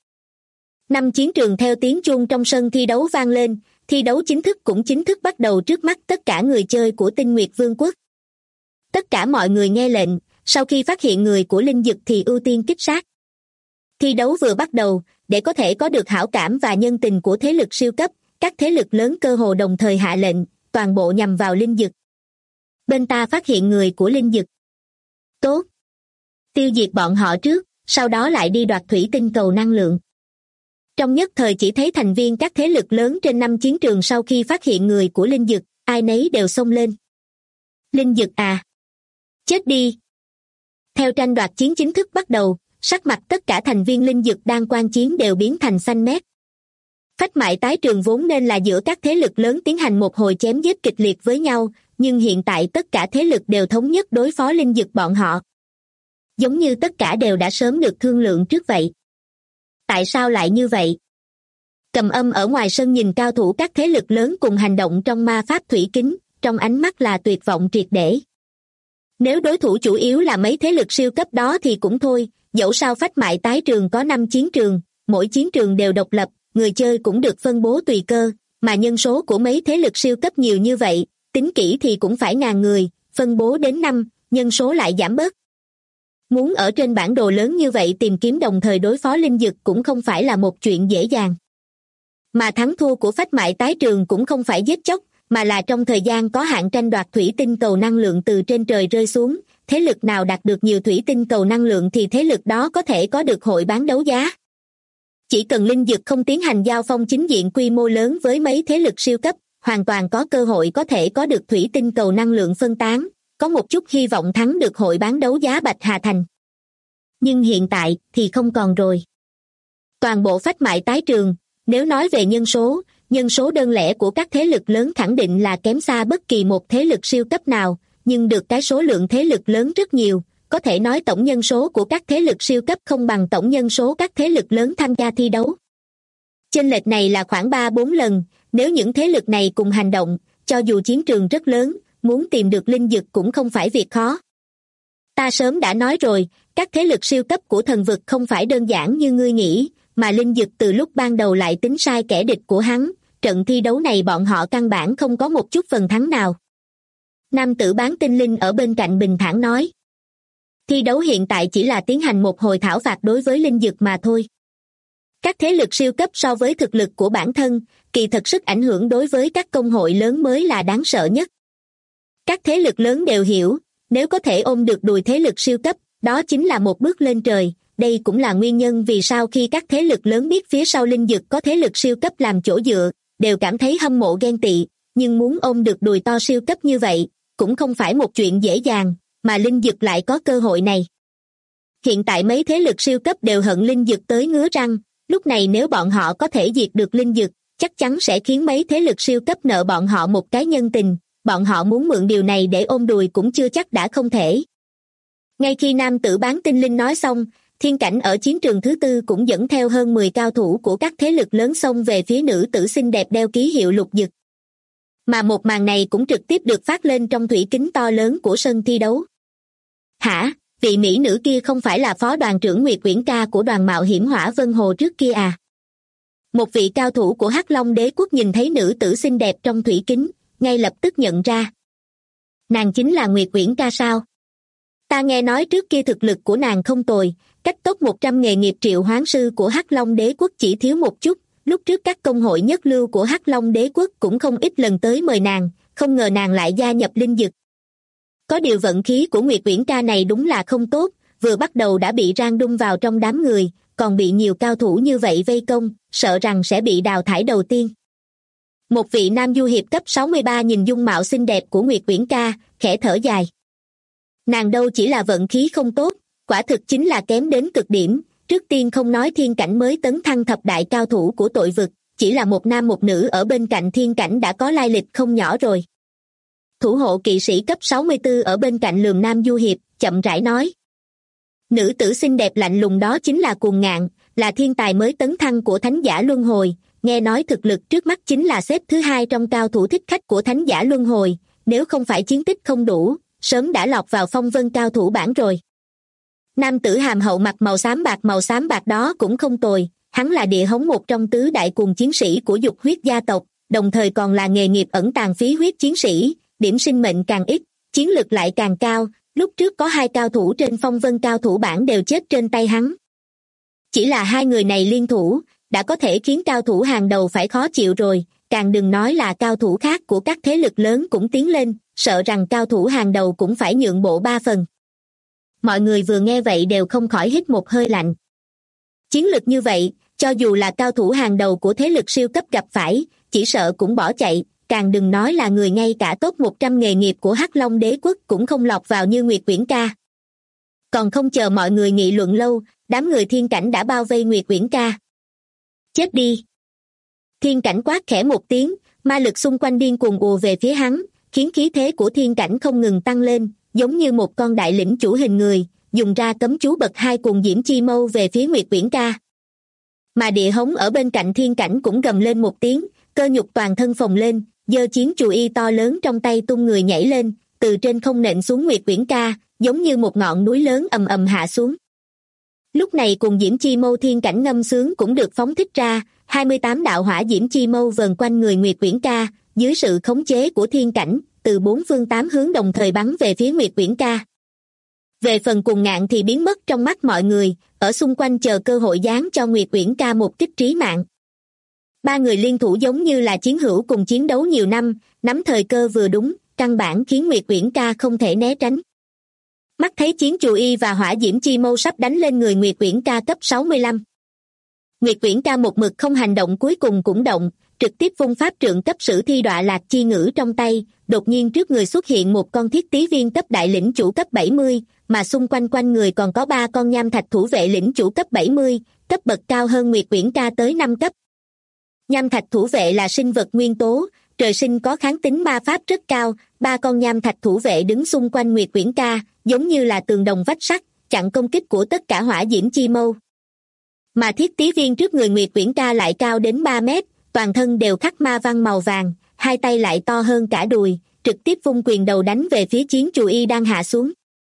5 chiến trường theo tiếng chuông trong sân thi đấu vang lên, thi đấu chính thức cũng chính thức bắt đầu trước mắt tất cả người chơi của Tinh Nguyệt Vương quốc. Tất cả mọi người nghe lệnh, sau khi phát hiện người của linh dực thì ưu tiên kích sát. Thi đấu vừa bắt đầu, để có thể có được hảo cảm và nhân tình của thế lực siêu cấp, các thế lực lớn cơ hồ đồng thời hạ lệnh, toàn bộ nhằm vào linh dực. Bên ta phát hiện người của linh dực. Tốt. Tiêu diệt bọn họ trước, sau đó lại đi đoạt thủy tinh cầu năng lượng. Trong nhất thời chỉ thấy thành viên các thế lực lớn trên 5 chiến trường sau khi phát hiện người của linh dực, ai nấy đều xông lên. Linh dực à? Chết đi! Theo tranh đoạt chiến chính thức bắt đầu, sắc mặt tất cả thành viên linh dực đang quan chiến đều biến thành xanh mét. Phách mại tái trường vốn nên là giữa các thế lực lớn tiến hành một hồi chém giết kịch liệt với nhau, nhưng hiện tại tất cả thế lực đều thống nhất đối phó linh dực bọn họ. Giống như tất cả đều đã sớm được thương lượng trước vậy. Tại sao lại như vậy? Cầm Âm ở ngoài sân nhìn cao thủ các thế lực lớn cùng hành động trong ma pháp thủy kính, trong ánh mắt là tuyệt vọng triệt để. Nếu đối thủ chủ yếu là mấy thế lực siêu cấp đó thì cũng thôi, dẫu sao phách mại tái trường có 5 chiến trường, mỗi chiến trường đều độc lập, người chơi cũng được phân bố tùy cơ, mà nhân số của mấy thế lực siêu cấp nhiều như vậy, tính kỹ thì cũng phải 1000 người, phân bố đến 5, nhân số lại giảm bớt. Muốn ở trên bản đồ lớn như vậy tìm kiếm đồng thời đối phó linh dực cũng không phải là một chuyện dễ dàng. Mà thắng thua của phách mại tái trường cũng không phải giết chóc, mà là trong thời gian có hạn tranh đoạt thủy tinh cầu năng lượng từ trên trời rơi xuống, thế lực nào đạt được nhiều thủy tinh cầu năng lượng thì thế lực đó có thể có được hội bán đấu giá. Chỉ cần linh dực không tiến hành giao phong chính diện quy mô lớn với mấy thế lực siêu cấp, hoàn toàn có cơ hội có thể có được thủy tinh cầu năng lượng phân tán, có một chút hy vọng thắng được hội bán đấu giá Bạch Hà Thành. Nhưng hiện tại thì không còn rồi. Toàn bộ phách mại tái trường, nếu nói về nhân số đơn lẻ của các thế lực lớn khẳng định là kém xa bất kỳ một thế lực siêu cấp nào, nhưng được cái số lượng thế lực lớn rất nhiều, có thể nói tổng nhân số của các thế lực siêu cấp không bằng tổng nhân số các thế lực lớn tham gia thi đấu. Chênh lệch này là khoảng 3-4 lần, nếu những thế lực này cùng hành động, cho dù chiến trường rất lớn, muốn tìm được linh dực cũng không phải việc khó. Ta sớm đã nói rồi, các thế lực siêu cấp của thần vực không phải đơn giản như ngươi nghĩ, mà linh dực từ lúc ban đầu lại tính sai kẻ địch của hắn, trận thi đấu này bọn họ căn bản không có một chút phần thắng nào. Nam tử bán tinh linh ở bên cạnh bình thản nói. Thi đấu hiện tại chỉ là tiến hành một hồi thảo phạt đối với linh dực mà thôi. Các thế lực siêu cấp so với thực lực của bản thân, kỳ thật sức ảnh hưởng đối với các công hội lớn mới là đáng sợ nhất. Các thế lực lớn đều hiểu, nếu có thể ôm được đùi thế lực siêu cấp, đó chính là một bước lên trời. Đây cũng là nguyên nhân vì sao khi các thế lực lớn biết phía sau linh dực có thế lực siêu cấp làm chỗ dựa, đều cảm thấy hâm mộ ghen tị, nhưng muốn ôm được đùi to siêu cấp như vậy, cũng không phải một chuyện dễ dàng, mà linh dực lại có cơ hội này. Hiện tại mấy thế lực siêu cấp đều hận linh dực tới ngứa răng, lúc này nếu bọn họ có thể diệt được linh dực, chắc chắn sẽ khiến mấy thế lực siêu cấp nợ bọn họ một cái nhân tình, bọn họ muốn mượn điều này để ôm đùi cũng chưa chắc đã không thể. Ngay khi nam tử bán tinh linh nói xong, Thiên Cảnh ở chiến trường thứ 4 cũng dẫn theo hơn 10 cao thủ của các thế lực lớn xông về phía nữ tử xinh đẹp đeo ký hiệu lục dực. Mà một màn này cũng trực tiếp được phát lên trong thủy kính to lớn của sân thi đấu. Hả, vị mỹ nữ kia không phải là phó đoàn trưởng Nguyệt Uyển Ca của đoàn mạo hiểm Hỏa Vân Hồ trước kia à? Một vị cao thủ của Hắc Long Đế quốc nhìn thấy nữ tử xinh đẹp trong thủy kính, ngay lập tức nhận ra. Nàng chính là Nguyệt Uyển Ca sao? Ta nghe nói trước kia thực lực của nàng không tồi, cách top 100 nghề nghiệp triệu hoán sư của Hắc Long Đế quốc chỉ thiếu một chút, lúc trước các công hội nhất lưu của Hắc Long Đế quốc cũng không ít lần tới mời nàng, không ngờ nàng lại gia nhập linh dực. Có điều vận khí của Nguyệt Uyển Ca này đúng là không tốt, vừa bắt đầu đã bị rang đung vào trong đám người, còn bị nhiều cao thủ như vậy vây công, sợ rằng sẽ bị đào thải đầu tiên. Một vị nam du hiệp cấp 63 nhìn dung mạo xinh đẹp của Nguyệt Uyển Ca, khẽ thở dài. Nàng đâu chỉ là vận khí không tốt, quả thực chính là kém đến cực điểm, trước tiên không nói Thiên Cảnh mới tấn thăng thập đại cao thủ của tội vực, chỉ là một nam một nữ ở bên cạnh Thiên Cảnh đã có lai lịch không nhỏ rồi. Thủ hộ kỵ sĩ cấp 64 ở bên cạnh lườm nam du hiệp, chậm rãi nói. Nữ tử xinh đẹp lạnh lùng đó chính là Cuồng Ngạn, là thiên tài mới tấn thăng của Thánh Giả Luân Hồi, nghe nói thực lực trước mắt chính là xếp thứ 2 trong cao thủ thích khách của Thánh Giả Luân Hồi, nếu không phải chiến tích không đủ, sớm đã lọt vào phong vân cao thủ bảng rồi. Nam tử hàm hậu mặt màu xám bạc đó cũng không tồi, hắn là địa hống một trong tứ đại cuồng chiến sĩ của dục huyết gia tộc, đồng thời còn là nghề nghiệp ẩn tàng phí huyết chiến sĩ, điểm sinh mệnh càng ít, chiến lực lại càng cao, lúc trước có 2 cao thủ trên phong vân cao thủ bảng đều chết trên tay hắn. Chỉ là 2 người này liên thủ, đã có thể khiến cao thủ hàng đầu phải khó chịu rồi, càng đừng nói là cao thủ khác của các thế lực lớn cũng tiến lên, sợ rằng cao thủ hàng đầu cũng phải nhượng bộ 3 phần. Mọi người vừa nghe vậy đều không khỏi hít một hơi lạnh. Chiến lực như vậy, cho dù là cao thủ hàng đầu của thế lực siêu cấp gặp phải, chỉ sợ cũng bỏ chạy, càng đừng nói là người ngay cả top 100 nghề nghiệp của Hắc Long Đế Quốc cũng không lọt vào như Nguyệt Uyển Ca. Còn không chờ mọi người nghị luận lâu, đám người thiên cảnh đã bao vây Nguyệt Uyển Ca. Chết đi! Thiên cảnh quát khẽ một tiếng, ma lực xung quanh điên cuồng ùa về phía hắn, khiến khí thế của thiên cảnh không ngừng tăng lên, giống như một con đại lĩnh chủ hình người, dùng ra cấm chú bậc 2 cùng diễm chi mâu về phía Nguyệt Uyển Ca. Mà địa hống ở bên cạnh thiên cảnh cũng gầm lên một tiếng, cơ nhục toàn thân phồng lên, giơ chiến chù y to lớn trong tay tung người nhảy lên, từ trên không nện xuống Nguyệt Uyển Ca, giống như một ngọn núi lớn ầm ầm hạ xuống. Lúc này cùng diễm chi mâu thiên cảnh ngâm sướng cũng được phóng thích ra, 28 đạo hỏa diễm chi mâu vờn quanh người Nguyệt Uyển Ca, dưới sự khống chế của thiên cảnh, từ 4 phương 8 hướng đồng thời bắn về phía Nguyệt Uyển Ca. Về phần Cuồng Ngạn thì biến mất trong mắt mọi người, ở xung quanh chờ cơ hội giáng cho Nguyệt Uyển Ca một kích trí mạng. 3 người liên thủ giống như là chiến hữu cùng chiến đấu nhiều năm, nắm thời cơ vừa đúng, căn bản khiến Nguyệt Uyển Ca không thể né tránh. Mắt thấy chiến chù y và hỏa diễm chi mâu sắp đánh lên người Nguyệt Uyển Ca cấp 65. Nguyệt Uyển Ca một mực không hành động, cuối cùng cũng động, trực tiếp vung pháp trượng cấp sử thi đọa lạc chi ngữ trong tay, đột nhiên trước người xuất hiện một con thiết tí viên cấp đại lĩnh chủ cấp 70, mà xung quanh quanh người còn có 3 con nham thạch thủ vệ lĩnh chủ cấp 70, cấp bậc cao hơn Nguyệt Uyển Ca tới 5 cấp. Nham thạch thủ vệ là sinh vật nguyên tố, trời sinh có kháng tính ma pháp rất cao, 3 con nham thạch thủ vệ đứng xung quanh Nguyệt Uyển Ca, giống như là tường đồng vách sắt, chặn công kích của tất cả hỏa diễm chi mâu. Mà thiết tí viên trước người Nguyệt Uyển Ca lại cao đến 3 mét, toàn thân đều khắc ma văn màu vàng, 2 tay lại to hơn cả đùi, trực tiếp vung quyền đầu đánh về phía chiến chù y đang hạ xuống.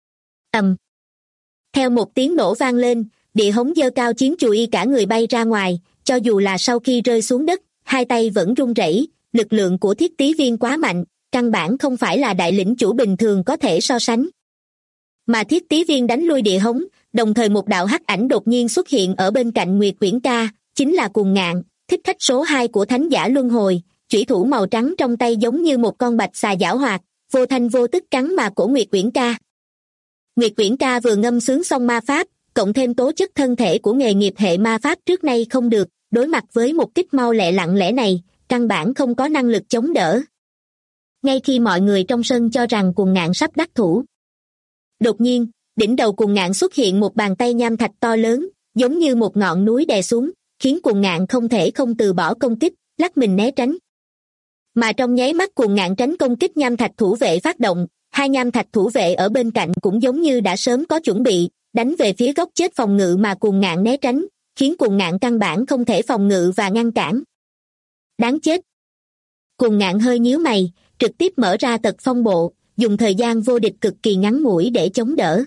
Theo một tiếng nổ vang lên, địa hống giơ cao chiến chù y cả người bay ra ngoài, cho dù là sau khi rơi xuống đất, 2 tay vẫn run rẩy, lực lượng của thiết tí viên quá mạnh, căn bản không phải là đại lĩnh chủ bình thường có thể so sánh. Mà thiết tí viên đánh lui địa hống, đồng thời một đạo hắc ảnh đột nhiên xuất hiện ở bên cạnh Nguyệt Uyển Ca, chính là Cuồng Ngạn, thích khách số 2 của Thánh Giả Luân Hồi, chủy thủ màu trắng trong tay giống như một con bạch xà giảo hoạt, vô thanh vô tức cắn mà cổ Nguyệt Uyển Ca. Nguyệt Uyển Ca vừa ngâm sướng xong ma pháp, cộng thêm tố chất thân thể của nghề nghiệp hệ ma pháp trước nay không được, đối mặt với một kích mau lẹ lặng lẽ này, căn bản không có năng lực chống đỡ. Ngay khi mọi người trong sân cho rằng Cuồng Ngạn sắp đắc thủ, đột nhiên, đỉnh đầu Cuồng Ngạn xuất hiện một bàn tay nham thạch to lớn, giống như một ngọn núi đè xuống, khiến Cuồng Ngạn không thể không từ bỏ công kích, lắc mình né tránh. Mà trong nháy mắt Cuồng Ngạn tránh công kích nham thạch thủ vệ phát động, 2 nham thạch thủ vệ ở bên cạnh cũng giống như đã sớm có chuẩn bị, đánh về phía góc chết phòng ngự mà Cuồng Ngạn né tránh, khiến Cuồng Ngạn căn bản không thể phòng ngự và ngăn cản. Đáng chết! Cuồng Ngạn hơi nhíu mày, trực tiếp mở ra tật phong bộ, dùng thời gian vô địch cực kỳ ngắn ngủi để chống đỡ.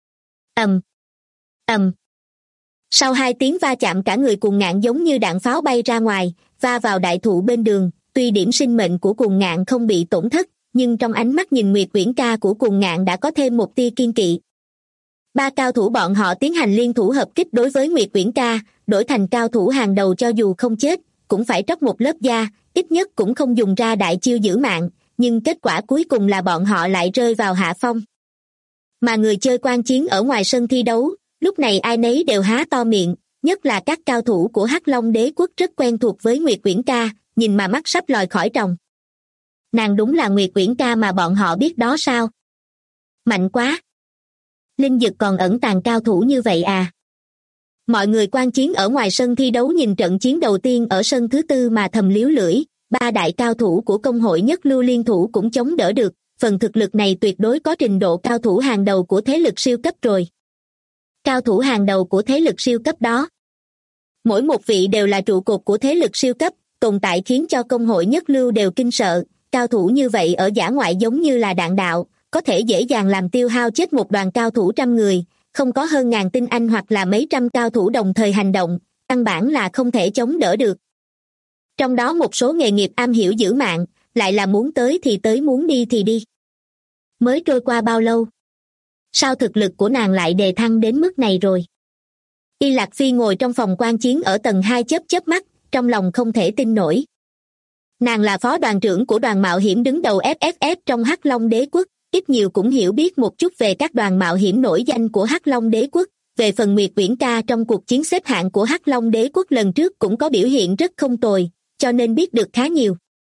Sau 2 tiếng va chạm cả người Cuồng Ngạn giống như đạn pháo bay ra ngoài, va vào đại thụ bên đường, tuy điểm sinh mệnh của Cuồng Ngạn không bị tổn thất, nhưng trong ánh mắt nhìn Nguyệt Uyển Ca của Cuồng Ngạn đã có thêm một tia kiên kỵ. 3 cao thủ bọn họ tiến hành liên thủ hợp kích đối với Nguyệt Uyển Ca, đổi thành cao thủ hàng đầu cho dù không chết, cũng phải tróc một lớp da, ít nhất cũng không dùng ra đại chiêu giữ mạng, nhưng kết quả cuối cùng là bọn họ lại rơi vào hạ phong. Mà người chơi quan chiến ở ngoài sân thi đấu, lúc này ai nấy đều há to miệng, nhất là các cao thủ của Hắc Long Đế Quốc rất quen thuộc với Nguyệt Uyển Ca, nhìn mà mắt sắp lòi khỏi tròng. Nàng đúng là Nguyệt Uyển Ca mà bọn họ biết đó sao? Mạnh quá! Linh dực còn ẩn tàng cao thủ như vậy à? Mọi người quan chiến ở ngoài sân thi đấu nhìn trận chiến đầu tiên ở sân thứ 4 mà thầm líu lưỡi, 3 đại cao thủ của công hội nhất lưu liên thủ cũng chống đỡ được, phần thực lực này tuyệt đối có trình độ cao thủ hàng đầu của thế lực siêu cấp rồi. Cao thủ hàng đầu của thế lực siêu cấp đó, mỗi một vị đều là trụ cột của thế lực siêu cấp, tồn tại khiến cho công hội nhất lưu đều kinh sợ, cao thủ như vậy ở dã ngoại giống như là đạn đạo, có thể dễ dàng làm tiêu hao chết một đoàn cao thủ 100 người, không có hơn ngàn tinh anh hoặc là mấy trăm cao thủ đồng thời hành động, căn bản là không thể chống đỡ được. Trong đó một số nghề nghiệp am hiểu giữ mạng, lại là muốn tới thì tới muốn đi thì đi. Mới trôi qua bao lâu? Sao thực lực của nàng lại đề thăng đến mức này rồi? Y Lạc Phi ngồi trong phòng quan chiến ở tầng 2 chớp chớp mắt, trong lòng không thể tin nổi. Nàng là phó đoàn trưởng của đoàn mạo hiểm đứng đầu FFF trong Hắc Long Đế Quốc, ít nhiều cũng hiểu biết một chút về các đoàn mạo hiểm nổi danh của Hắc Long Đế Quốc. Về phần Nguyệt Uyển Ca trong cuộc chiến xếp hạng của Hắc Long Đế Quốc lần trước cũng có biểu hiện rất không tồi, cho nên biết được khá nhiều.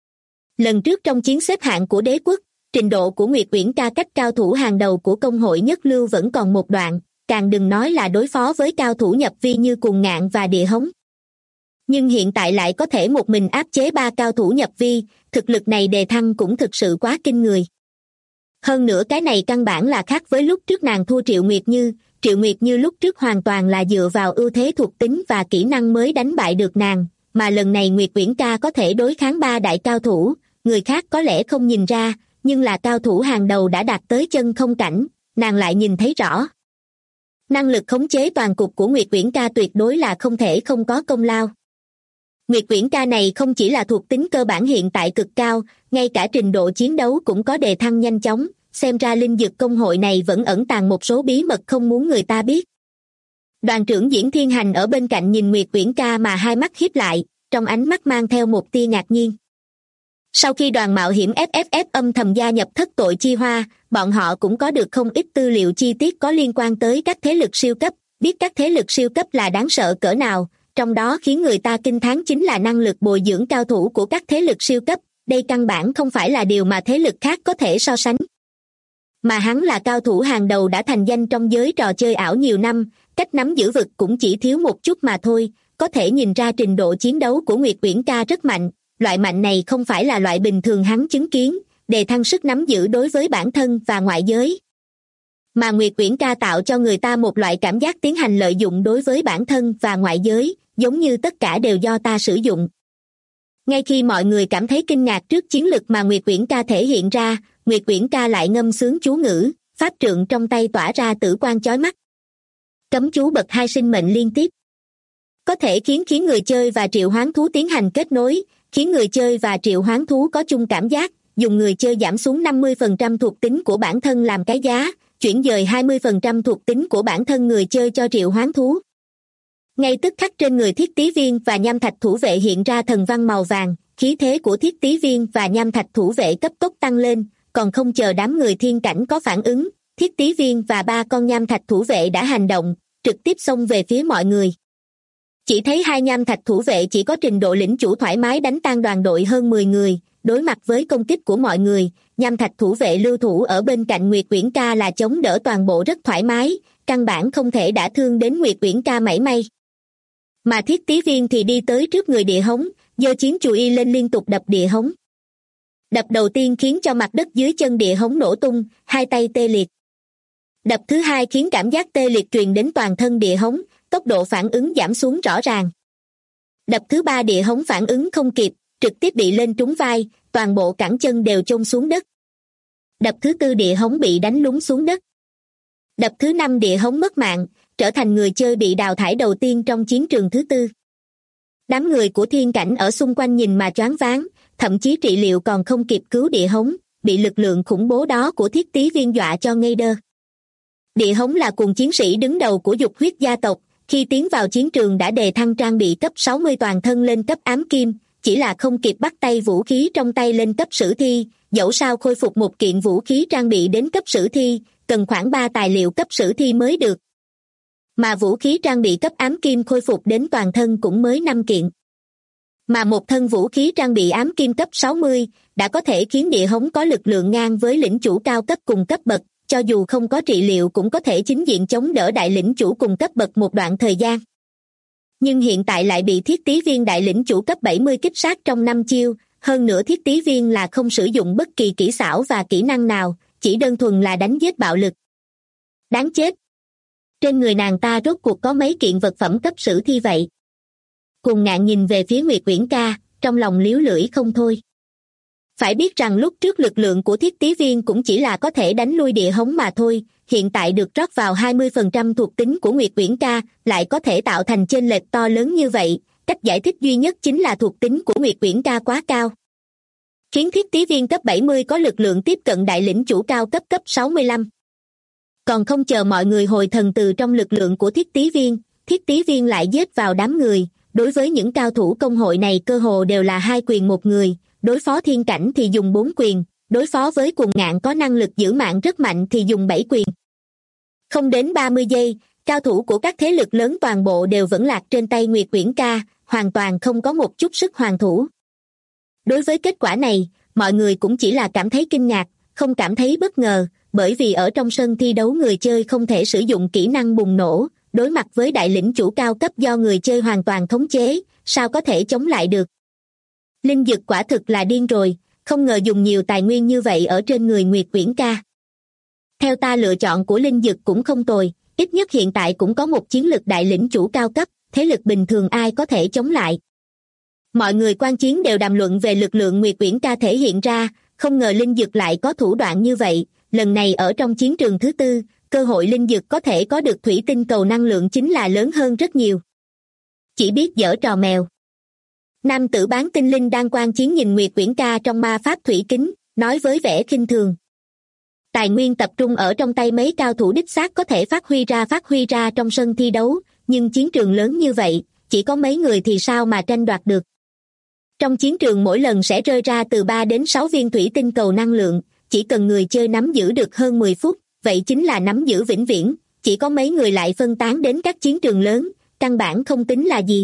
Lần trước trong chiến xếp hạng của đế quốc, trình độ của Nguyệt Uyển Ca cách cao thủ hàng đầu của công hội nhất lưu vẫn còn một đoạn, càng đừng nói là đối phó với cao thủ nhập vi như Cuồng Ngạn và Địa Hống. Nhưng hiện tại lại có thể một mình áp chế 3 cao thủ nhập vi, thực lực này đề thăng cũng thực sự quá kinh người. Hơn nữa cái này căn bản là khác với lúc trước nàng thua Triệu Nguyệt Như. Triệu Nguyệt Như lúc trước hoàn toàn là dựa vào ưu thế thuộc tính và kỹ năng mới đánh bại được nàng, mà lần này Nguyệt Uyển Ca có thể đối kháng 3 đại cao thủ, người khác có lẽ không nhìn ra, nhưng là cao thủ hàng đầu đã đạt tới chân không cảnh, nàng lại nhìn thấy rõ. Năng lực khống chế toàn cục của Nguyệt Uyển Ca tuyệt đối là không thể không có công lao. Nguyệt Uyển Ca này không chỉ là thuộc tính cơ bản hiện tại cực cao, ngay cả trình độ chiến đấu cũng có đề thăng nhanh chóng, xem ra linh dược công hội này vẫn ẩn tàng một số bí mật không muốn người ta biết. Đoàn trưởng Diễn Thiên Hành ở bên cạnh nhìn Nguyệt Uyển Ca mà hai mắt híp lại, trong ánh mắt mang theo một tia ngạc nhiên. Sau khi đoàn mạo hiểm FFF âm thầm gia nhập thất tội chi hoa, bọn họ cũng có được không ít tư liệu chi tiết có liên quan tới các thế lực siêu cấp, biết các thế lực siêu cấp là đáng sợ cỡ nào, trong đó khiến người ta kinh thán chính là năng lực bồi dưỡng cao thủ của các thế lực siêu cấp, đây căn bản không phải là điều mà thế lực khác có thể so sánh. Mà hắn là cao thủ hàng đầu đã thành danh trong giới trò chơi ảo nhiều năm, cách nắm giữ vực cũng chỉ thiếu một chút mà thôi, có thể nhìn ra trình độ chiến đấu của Nguyệt Uyển Ca rất mạnh, loại mạnh này không phải là loại bình thường hắn chứng kiến, đề thăng sức nắm giữ đối với bản thân và ngoại giới. Mà Nguyệt Uyển Ca tạo cho người ta một loại cảm giác tiến hành lợi dụng đối với bản thân và ngoại giới, giống như tất cả đều do ta sử dụng. Ngay khi mọi người cảm thấy kinh ngạc trước chiến lực mà Nguyệt Uyển Ca thể hiện ra, Nguyệt Uyển Ca lại ngâm sướng chú ngữ, pháp trượng trong tay tỏa ra tử quang chói mắt. Cấm chú bậc 2 sinh mệnh liên tiếp. Có thể khiến người chơi và triệu hoán thú tiến hành kết nối, khiến người chơi và triệu hoán thú có chung cảm giác, dùng người chơi giảm xuống 50% thuộc tính của bản thân làm cái giá, chuyển dời 20% thuộc tính của bản thân người chơi cho triệu hoán thú. Ngay tức khắc trên người Thiết Tí Viên và Nham Thạch Thủ Vệ hiện ra thần văn màu vàng, khí thế của Thiết Tí Viên và Nham Thạch Thủ Vệ cấp tốc tăng lên, còn không chờ đám người thiên cảnh có phản ứng, Thiết Tí Viên và 3 con Nham Thạch Thủ Vệ đã hành động, trực tiếp xông về phía mọi người. Chỉ thấy 2 Nham Thạch Thủ Vệ chỉ có trình độ lĩnh chủ thoải mái đánh tan đoàn đội hơn 10 người, đối mặt với công kích của mọi người, Nham Thạch Thủ Vệ lưu thủ ở bên cạnh Nguyệt Uyển Ca là chống đỡ toàn bộ rất thoải mái, căn bản không thể đả thương đến Nguyệt Uyển Ca mảy may. Mà Thiết Tí Viên thì đi tới trước người Địa Hống, giơ chiến chùy y lên liên tục đập Địa Hống. Đập đầu tiên khiến cho mặt đất dưới chân Địa Hống nổ tung, hai tay tê liệt. Đập thứ hai khiến cảm giác tê liệt truyền đến toàn thân Địa Hống, tốc độ phản ứng giảm xuống rõ ràng. Đập thứ ba Địa Hống phản ứng không kịp, trực tiếp bị lên trúng vai, toàn bộ cẳng chân đều chôn xuống đất. Đập thứ tư Địa Hống bị đánh lún xuống đất. Đập thứ 5 Địa Hống mất mạng, trở thành người chơi bị đào thải đầu tiên trong chiến trường thứ 4. Đám người của thiên cảnh ở xung quanh nhìn mà choáng váng, thậm chí trị liệu còn không kịp cứu Địa Hống, bị lực lượng khủng bố đó của Thiết Tí Viên dọa cho ngây đơ. Địa Hống là cuồng chiến sĩ đứng đầu của Dục Huyết gia tộc, khi tiến vào chiến trường đã đề thăng trang bị cấp 60 toàn thân lên cấp ám kim, chỉ là không kịp bắt tay vũ khí trong tay lên cấp sử thi, dẫu sao khôi phục một kiện vũ khí trang bị đến cấp sử thi, cần khoảng 3 tài liệu cấp sử thi mới được. Mà vũ khí trang bị cấp ám kim khôi phục đến toàn thân cũng mới 5 kiện. Mà một thân vũ khí trang bị ám kim cấp 60 đã có thể khiến Địa Hống có lực lượng ngang với lĩnh chủ cao cấp cùng cấp bậc, cho dù không có trị liệu cũng có thể chính diện chống đỡ đại lĩnh chủ cùng cấp bậc một đoạn thời gian. Nhưng hiện tại lại bị Thiết Tí Viên đại lĩnh chủ cấp 70 kích sát trong 5 chiêu, hơn nữa Thiết Tí Viên là không sử dụng bất kỳ kỹ xảo và kỹ năng nào, chỉ đơn thuần là đánh giết bạo lực. Đáng chết! Trên người nàng ta rốt cuộc có mấy kiện vật phẩm cấp sử thi vậy? Cuồng Ngạn nhìn về phía Nguyệt Uyển Ca, trong lòng líu lưỡi không thôi. Phải biết rằng lúc trước lực lượng của thiết tí viên cũng chỉ là có thể đánh lui địa hống mà thôi, hiện tại được rót vào 20% thuộc tính của Nguyệt Uyển Ca, lại có thể tạo thành chênh lệch to lớn như vậy. Cách giải thích duy nhất chính là thuộc tính của Nguyệt Uyển Ca quá cao, khiến thiết tí viên cấp 70 có lực lượng tiếp cận đại lĩnh chủ cao cấp 65. Còn không chờ mọi người hồi thần từ trong lực lượng của thiết tí viên lại giết vào đám người. Đối với những cao thủ công hội này cơ hồ đều là 2 quyền một người, đối phó thiên cảnh thì dùng 4 quyền, đối phó với cuồng ngạn có năng lực giữ mạng rất mạnh thì dùng 7 quyền. Không đến 30 giây, cao thủ của các thế lực lớn toàn bộ đều vẫn lạc trên tay Nguyệt Uyển Ca, hoàn toàn không có một chút sức hoàn thủ. Đối với kết quả này, mọi người cũng chỉ là cảm thấy kinh ngạc, không cảm thấy bất ngờ, bởi vì ở trong sân thi đấu người chơi không thể sử dụng kỹ năng bùng nổ, đối mặt với đại lĩnh chủ cao cấp do người chơi hoàn toàn khống chế, sao có thể chống lại được. Linh Dực quả thực là điên rồi, không ngờ dùng nhiều tài nguyên như vậy ở trên người Nguyệt Uyển Ca. Theo ta lựa chọn của Linh Dực cũng không tồi, ít nhất hiện tại cũng có một chiến lực đại lĩnh chủ cao cấp, thế lực bình thường ai có thể chống lại. Mọi người quan chiến đều đàm luận về lực lượng Nguyệt Uyển Ca thể hiện ra, không ngờ Linh Dực lại có thủ đoạn như vậy, lần này ở trong chiến trường thứ 4, cơ hội Linh Dực có thể có được thủy tinh cầu năng lượng chính là lớn hơn rất nhiều. Chỉ biết giở trò mèo. Nam tử bán tinh linh đang quan chiến nhìn Nguyệt Uyển Ca trong ma pháp thủy kính, nói với vẻ khinh thường. Tài nguyên tập trung ở trong tay mấy cao thủ đích xác có thể phát huy ra trong sân thi đấu, nhưng chiến trường lớn như vậy, chỉ có mấy người thì sao mà tranh đoạt được. Trong chiến trường mỗi lần sẽ rơi ra từ 3 đến 6 viên thủy tinh cầu năng lượng, chỉ cần người chơi nắm giữ được hơn 10 phút, vậy chính là nắm giữ vĩnh viễn, chỉ có mấy người lại phân tán đến các chiến trường lớn, căn bản không tính là gì.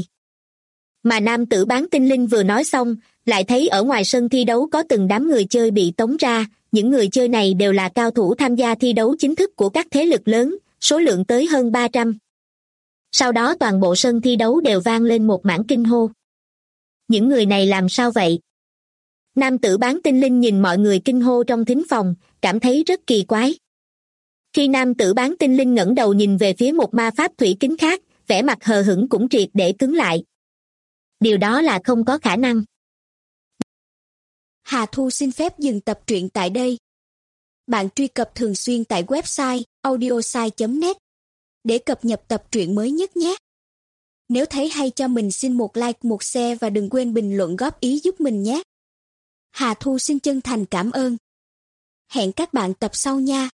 Mà nam tử bán tinh linh vừa nói xong, lại thấy ở ngoài sân thi đấu có từng đám người chơi bị tống ra, những người chơi này đều là cao thủ tham gia thi đấu chính thức của các thế lực lớn, số lượng tới hơn 300. Sau đó toàn bộ sân thi đấu đều vang lên một mảng kinh hô. Những người này làm sao vậy? Nam tử bán tinh linh nhìn mọi người kinh hô trong thính phòng, cảm thấy rất kỳ quái. Khi nam tử bán tinh linh ngẩng đầu nhìn về phía một ma pháp thủy kính khác, vẻ mặt hờ hững cũng triệt để cứng lại. Điều đó là không có khả năng. Hà Thu xin phép dừng tập truyện tại đây. Bạn truy cập thường xuyên tại website audiosai.net để cập nhật tập truyện mới nhất nhé. Nếu thấy hay cho mình xin một like, một share và đừng quên bình luận góp ý giúp mình nhé. Hà Thu xin chân thành cảm ơn. Hẹn các bạn tập sau nha.